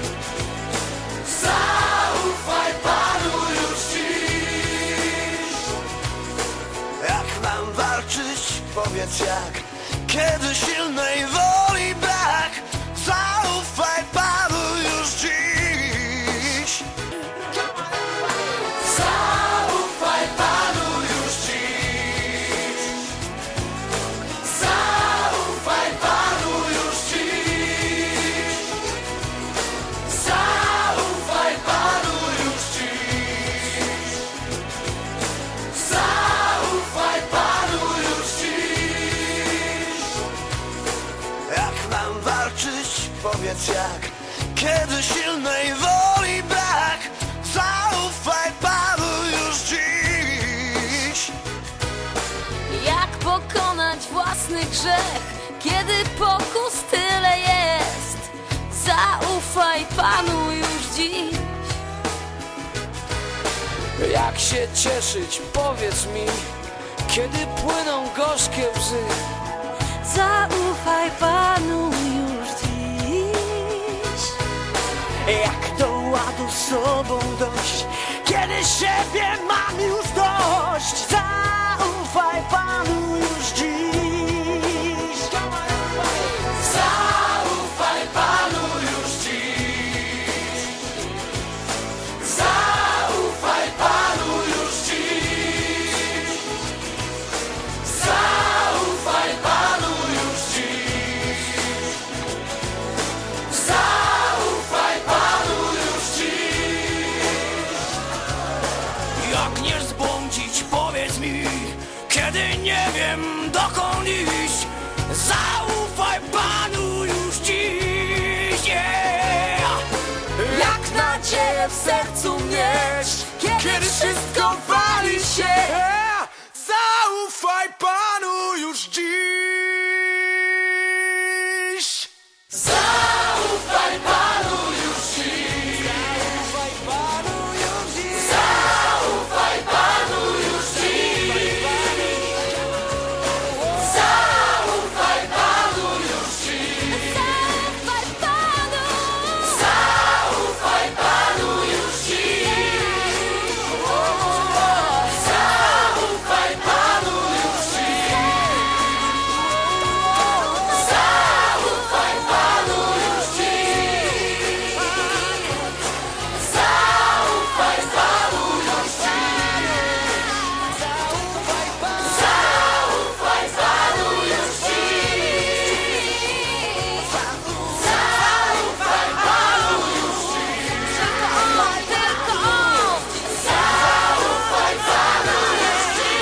Zaufaj Panu już dziś. Jak mam walczyć, powiedz jak, kiedy silnej woli brak. Zaufaj Panu już dziś. Zaufaj Panu już dziś. Zaufaj Panu już dziś. Zaufaj Panu już dziś. Zaufaj Panu już dziś. Jak mam walczyć, powiedz jak, kiedy silnej woli brak. Zaufaj Panu już dziś. Jak pokonać własny grzech, kiedy pokus tyle jest. Zaufaj Panu już dziś. Jak się cieszyć, powiedz mi, kiedy płyną gorzkie łzy. Zaufaj Panu już dziś. Jak do ładu z sobą dojść, kiedy siebie mam już dość. Zaufaj Panu już dziś. Zaufaj Panu już dziś. Zaufaj Panu już dziś. Zaufaj Panu już dziś. Zaufaj Panu już dziś. Jak nie zbłądzić, powiedz mi, kiedy nie wiem dokąd iść. Zaufaj Panu już dziś. Yeah. Jak nadzieję w sercu mieć, kiedy wszystko wali się. Zaufaj Panu już dziś. Zaufaj Panu już dziś. Zaufaj Panu już dziś. Zaufaj Panu już dziś. Zaufaj Panu. Zaufaj Panu już dziś. Zaufaj Panu już dziś. Zaufaj Panu już dziś. Zaufaj Panu już dziś. Zaufaj Panu już dziś. Zaufaj Panu już dziś. Zaufaj Panu już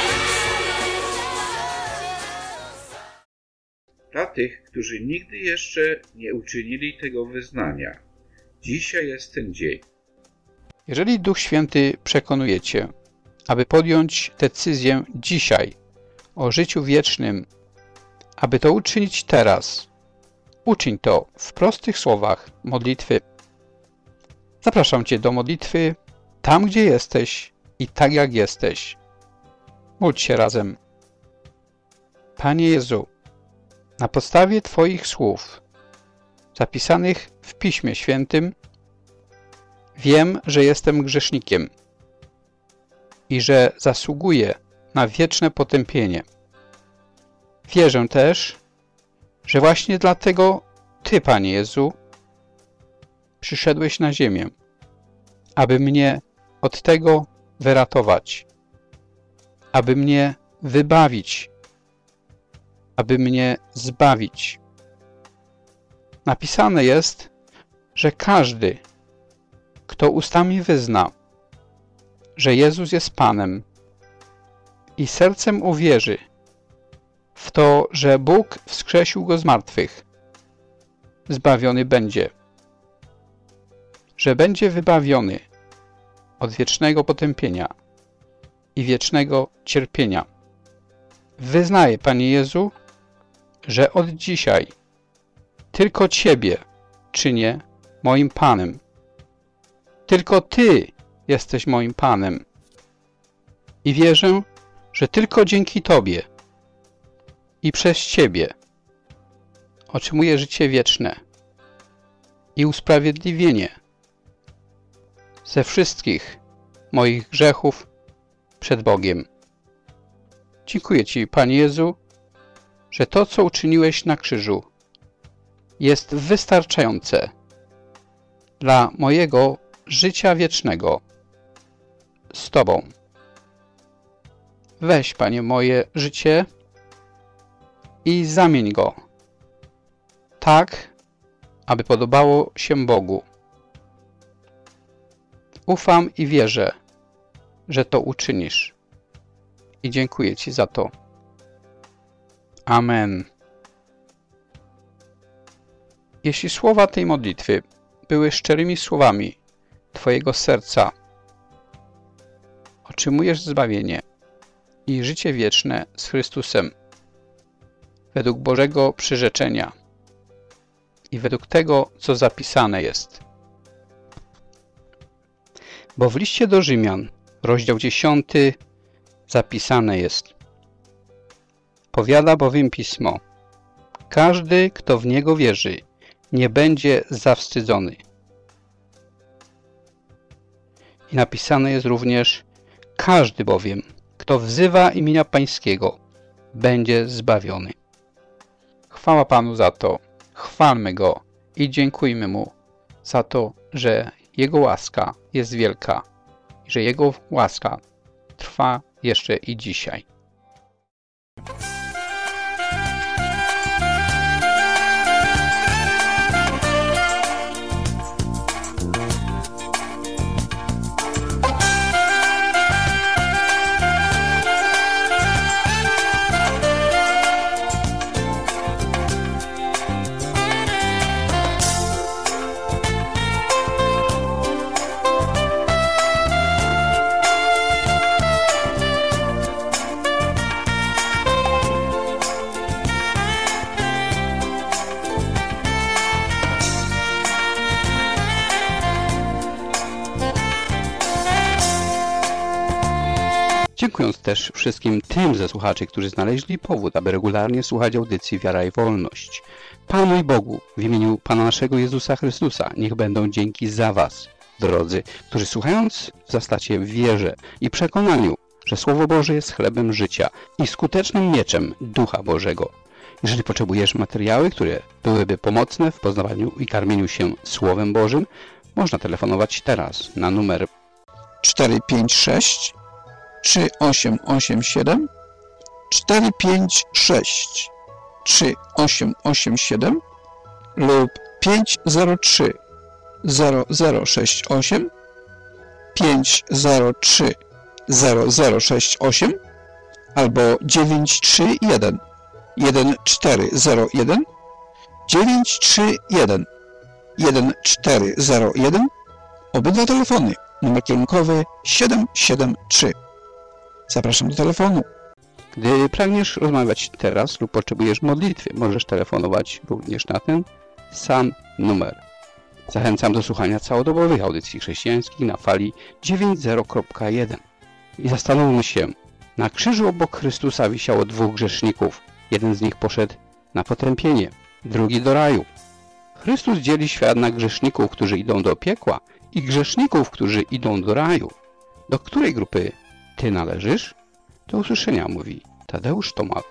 Dla tych, którzy nigdy jeszcze nie uczynili tego wyznania, dzisiaj jest ten dzień. Jeżeli Duch Święty przekonuje Cię, aby podjąć decyzję dzisiaj o życiu wiecznym, aby to uczynić teraz, uczyń to w prostych słowach modlitwy. Zapraszam Cię do modlitwy tam gdzie jesteś i tak jak jesteś. Módl się razem. Panie Jezu, na podstawie Twoich słów zapisanych w Piśmie Świętym wiem, że jestem grzesznikiem i że zasługuję na wieczne potępienie. Wierzę też, że właśnie dlatego Ty, Panie Jezu, przyszedłeś na ziemię, aby mnie od tego wyratować, aby mnie wybawić, aby mnie zbawić. Napisane jest, że każdy, kto ustami wyzna, że Jezus jest Panem i sercem uwierzy w to, że Bóg wskrzesił Go z martwych, zbawiony będzie, że będzie wybawiony od wiecznego potępienia i wiecznego cierpienia. Wyznaję, Panie Jezu, że od dzisiaj tylko Ciebie czynię moim Panem. Tylko Ty jesteś moim Panem. I wierzę, że tylko dzięki Tobie i przez Ciebie otrzymuję życie wieczne i usprawiedliwienie ze wszystkich moich grzechów przed Bogiem. Dziękuję Ci, Panie Jezu, że to, co uczyniłeś na krzyżu, jest wystarczające dla mojego życia wiecznego z Tobą. Weź, Panie, moje życie i zamień go tak, aby podobało się Bogu. Ufam i wierzę, że to uczynisz. I dziękuję Ci za to. Amen. Jeśli słowa tej modlitwy były szczerymi słowami Twojego serca, otrzymujesz zbawienie i życie wieczne z Chrystusem według Bożego przyrzeczenia i według tego, co zapisane jest. Bo w liście do Rzymian, rozdział 10, zapisane jest: powiada bowiem Pismo: każdy, kto w Niego wierzy, nie będzie zawstydzony. I napisane jest również: każdy bowiem, kto wzywa imienia Pańskiego, będzie zbawiony. Chwała Panu za to, chwalmy Go i dziękujmy Mu za to, że Jego łaska jest wielka i że Jego łaska trwa jeszcze i dzisiaj. Dziękując też wszystkim tym ze słuchaczy, którzy znaleźli powód, aby regularnie słuchać audycji Wiara i Wolność. Panu i Bogu, w imieniu Pana naszego Jezusa Chrystusa, niech będą dzięki za Was, drodzy, którzy słuchając wzrastacie w wierze i przekonaniu, że Słowo Boże jest chlebem życia i skutecznym mieczem Ducha Bożego. Jeżeli potrzebujesz materiały, które byłyby pomocne w poznawaniu i karmieniu się Słowem Bożym, można telefonować teraz na numer 456 3887 456 3887 lub 503 0068 503 0068 albo 931 1401 931 1401. Obydwa telefony, numer kierunkowy 773. Zapraszam do telefonu. Gdy pragniesz rozmawiać teraz lub potrzebujesz modlitwy, możesz telefonować również na ten sam numer. Zachęcam do słuchania całodobowych audycji chrześcijańskich na fali 90.1. I zastanówmy się, na krzyżu obok Chrystusa wisiało 2 grzeszników. Jeden z nich poszedł na potępienie, drugi do raju. Chrystus dzieli świat na grzeszników, którzy idą do piekła i grzeszników, którzy idą do raju. Do której grupy Ty należysz? Do usłyszenia, mówi Tadeusz Tomal.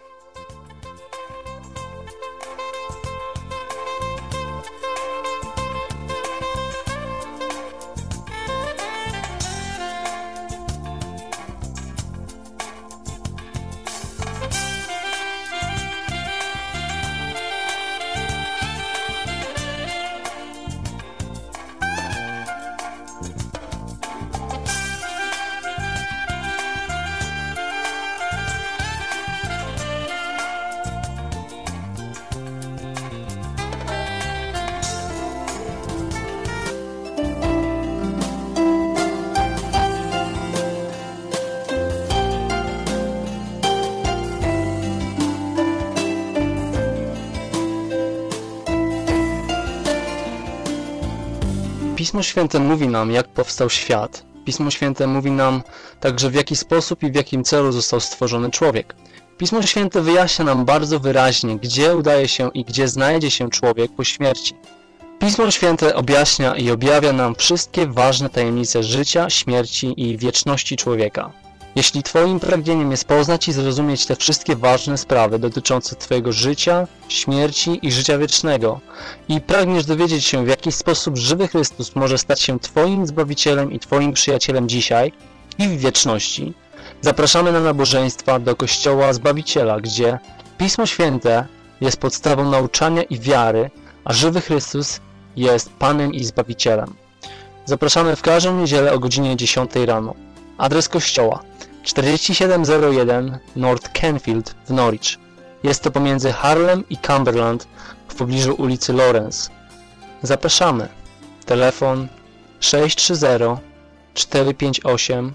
Pismo Święte mówi nam, jak powstał świat. Pismo Święte mówi nam także, w jaki sposób i w jakim celu został stworzony człowiek. Pismo Święte wyjaśnia nam bardzo wyraźnie, gdzie udaje się i gdzie znajdzie się człowiek po śmierci. Pismo Święte objaśnia i objawia nam wszystkie ważne tajemnice życia, śmierci i wieczności człowieka. Jeśli Twoim pragnieniem jest poznać i zrozumieć te wszystkie ważne sprawy dotyczące Twojego życia, śmierci i życia wiecznego i pragniesz dowiedzieć się, w jaki sposób żywy Chrystus może stać się Twoim Zbawicielem i Twoim przyjacielem dzisiaj i w wieczności, zapraszamy na nabożeństwa do Kościoła Zbawiciela, gdzie Pismo Święte jest podstawą nauczania i wiary, a żywy Chrystus jest Panem i Zbawicielem. Zapraszamy w każdą niedzielę o godzinie 10 rano. Adres kościoła 4701 North Canfield w Norwich. Jest to pomiędzy Harlem i Cumberland w pobliżu ulicy Lawrence. Zapraszamy. Telefon 630 458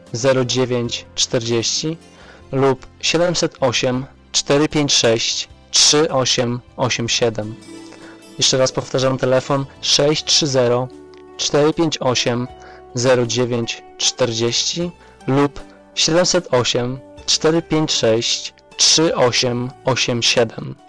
0940 lub 708 456 3887. Jeszcze raz powtarzam, telefon 630 458 0940 lub 708 456 3887.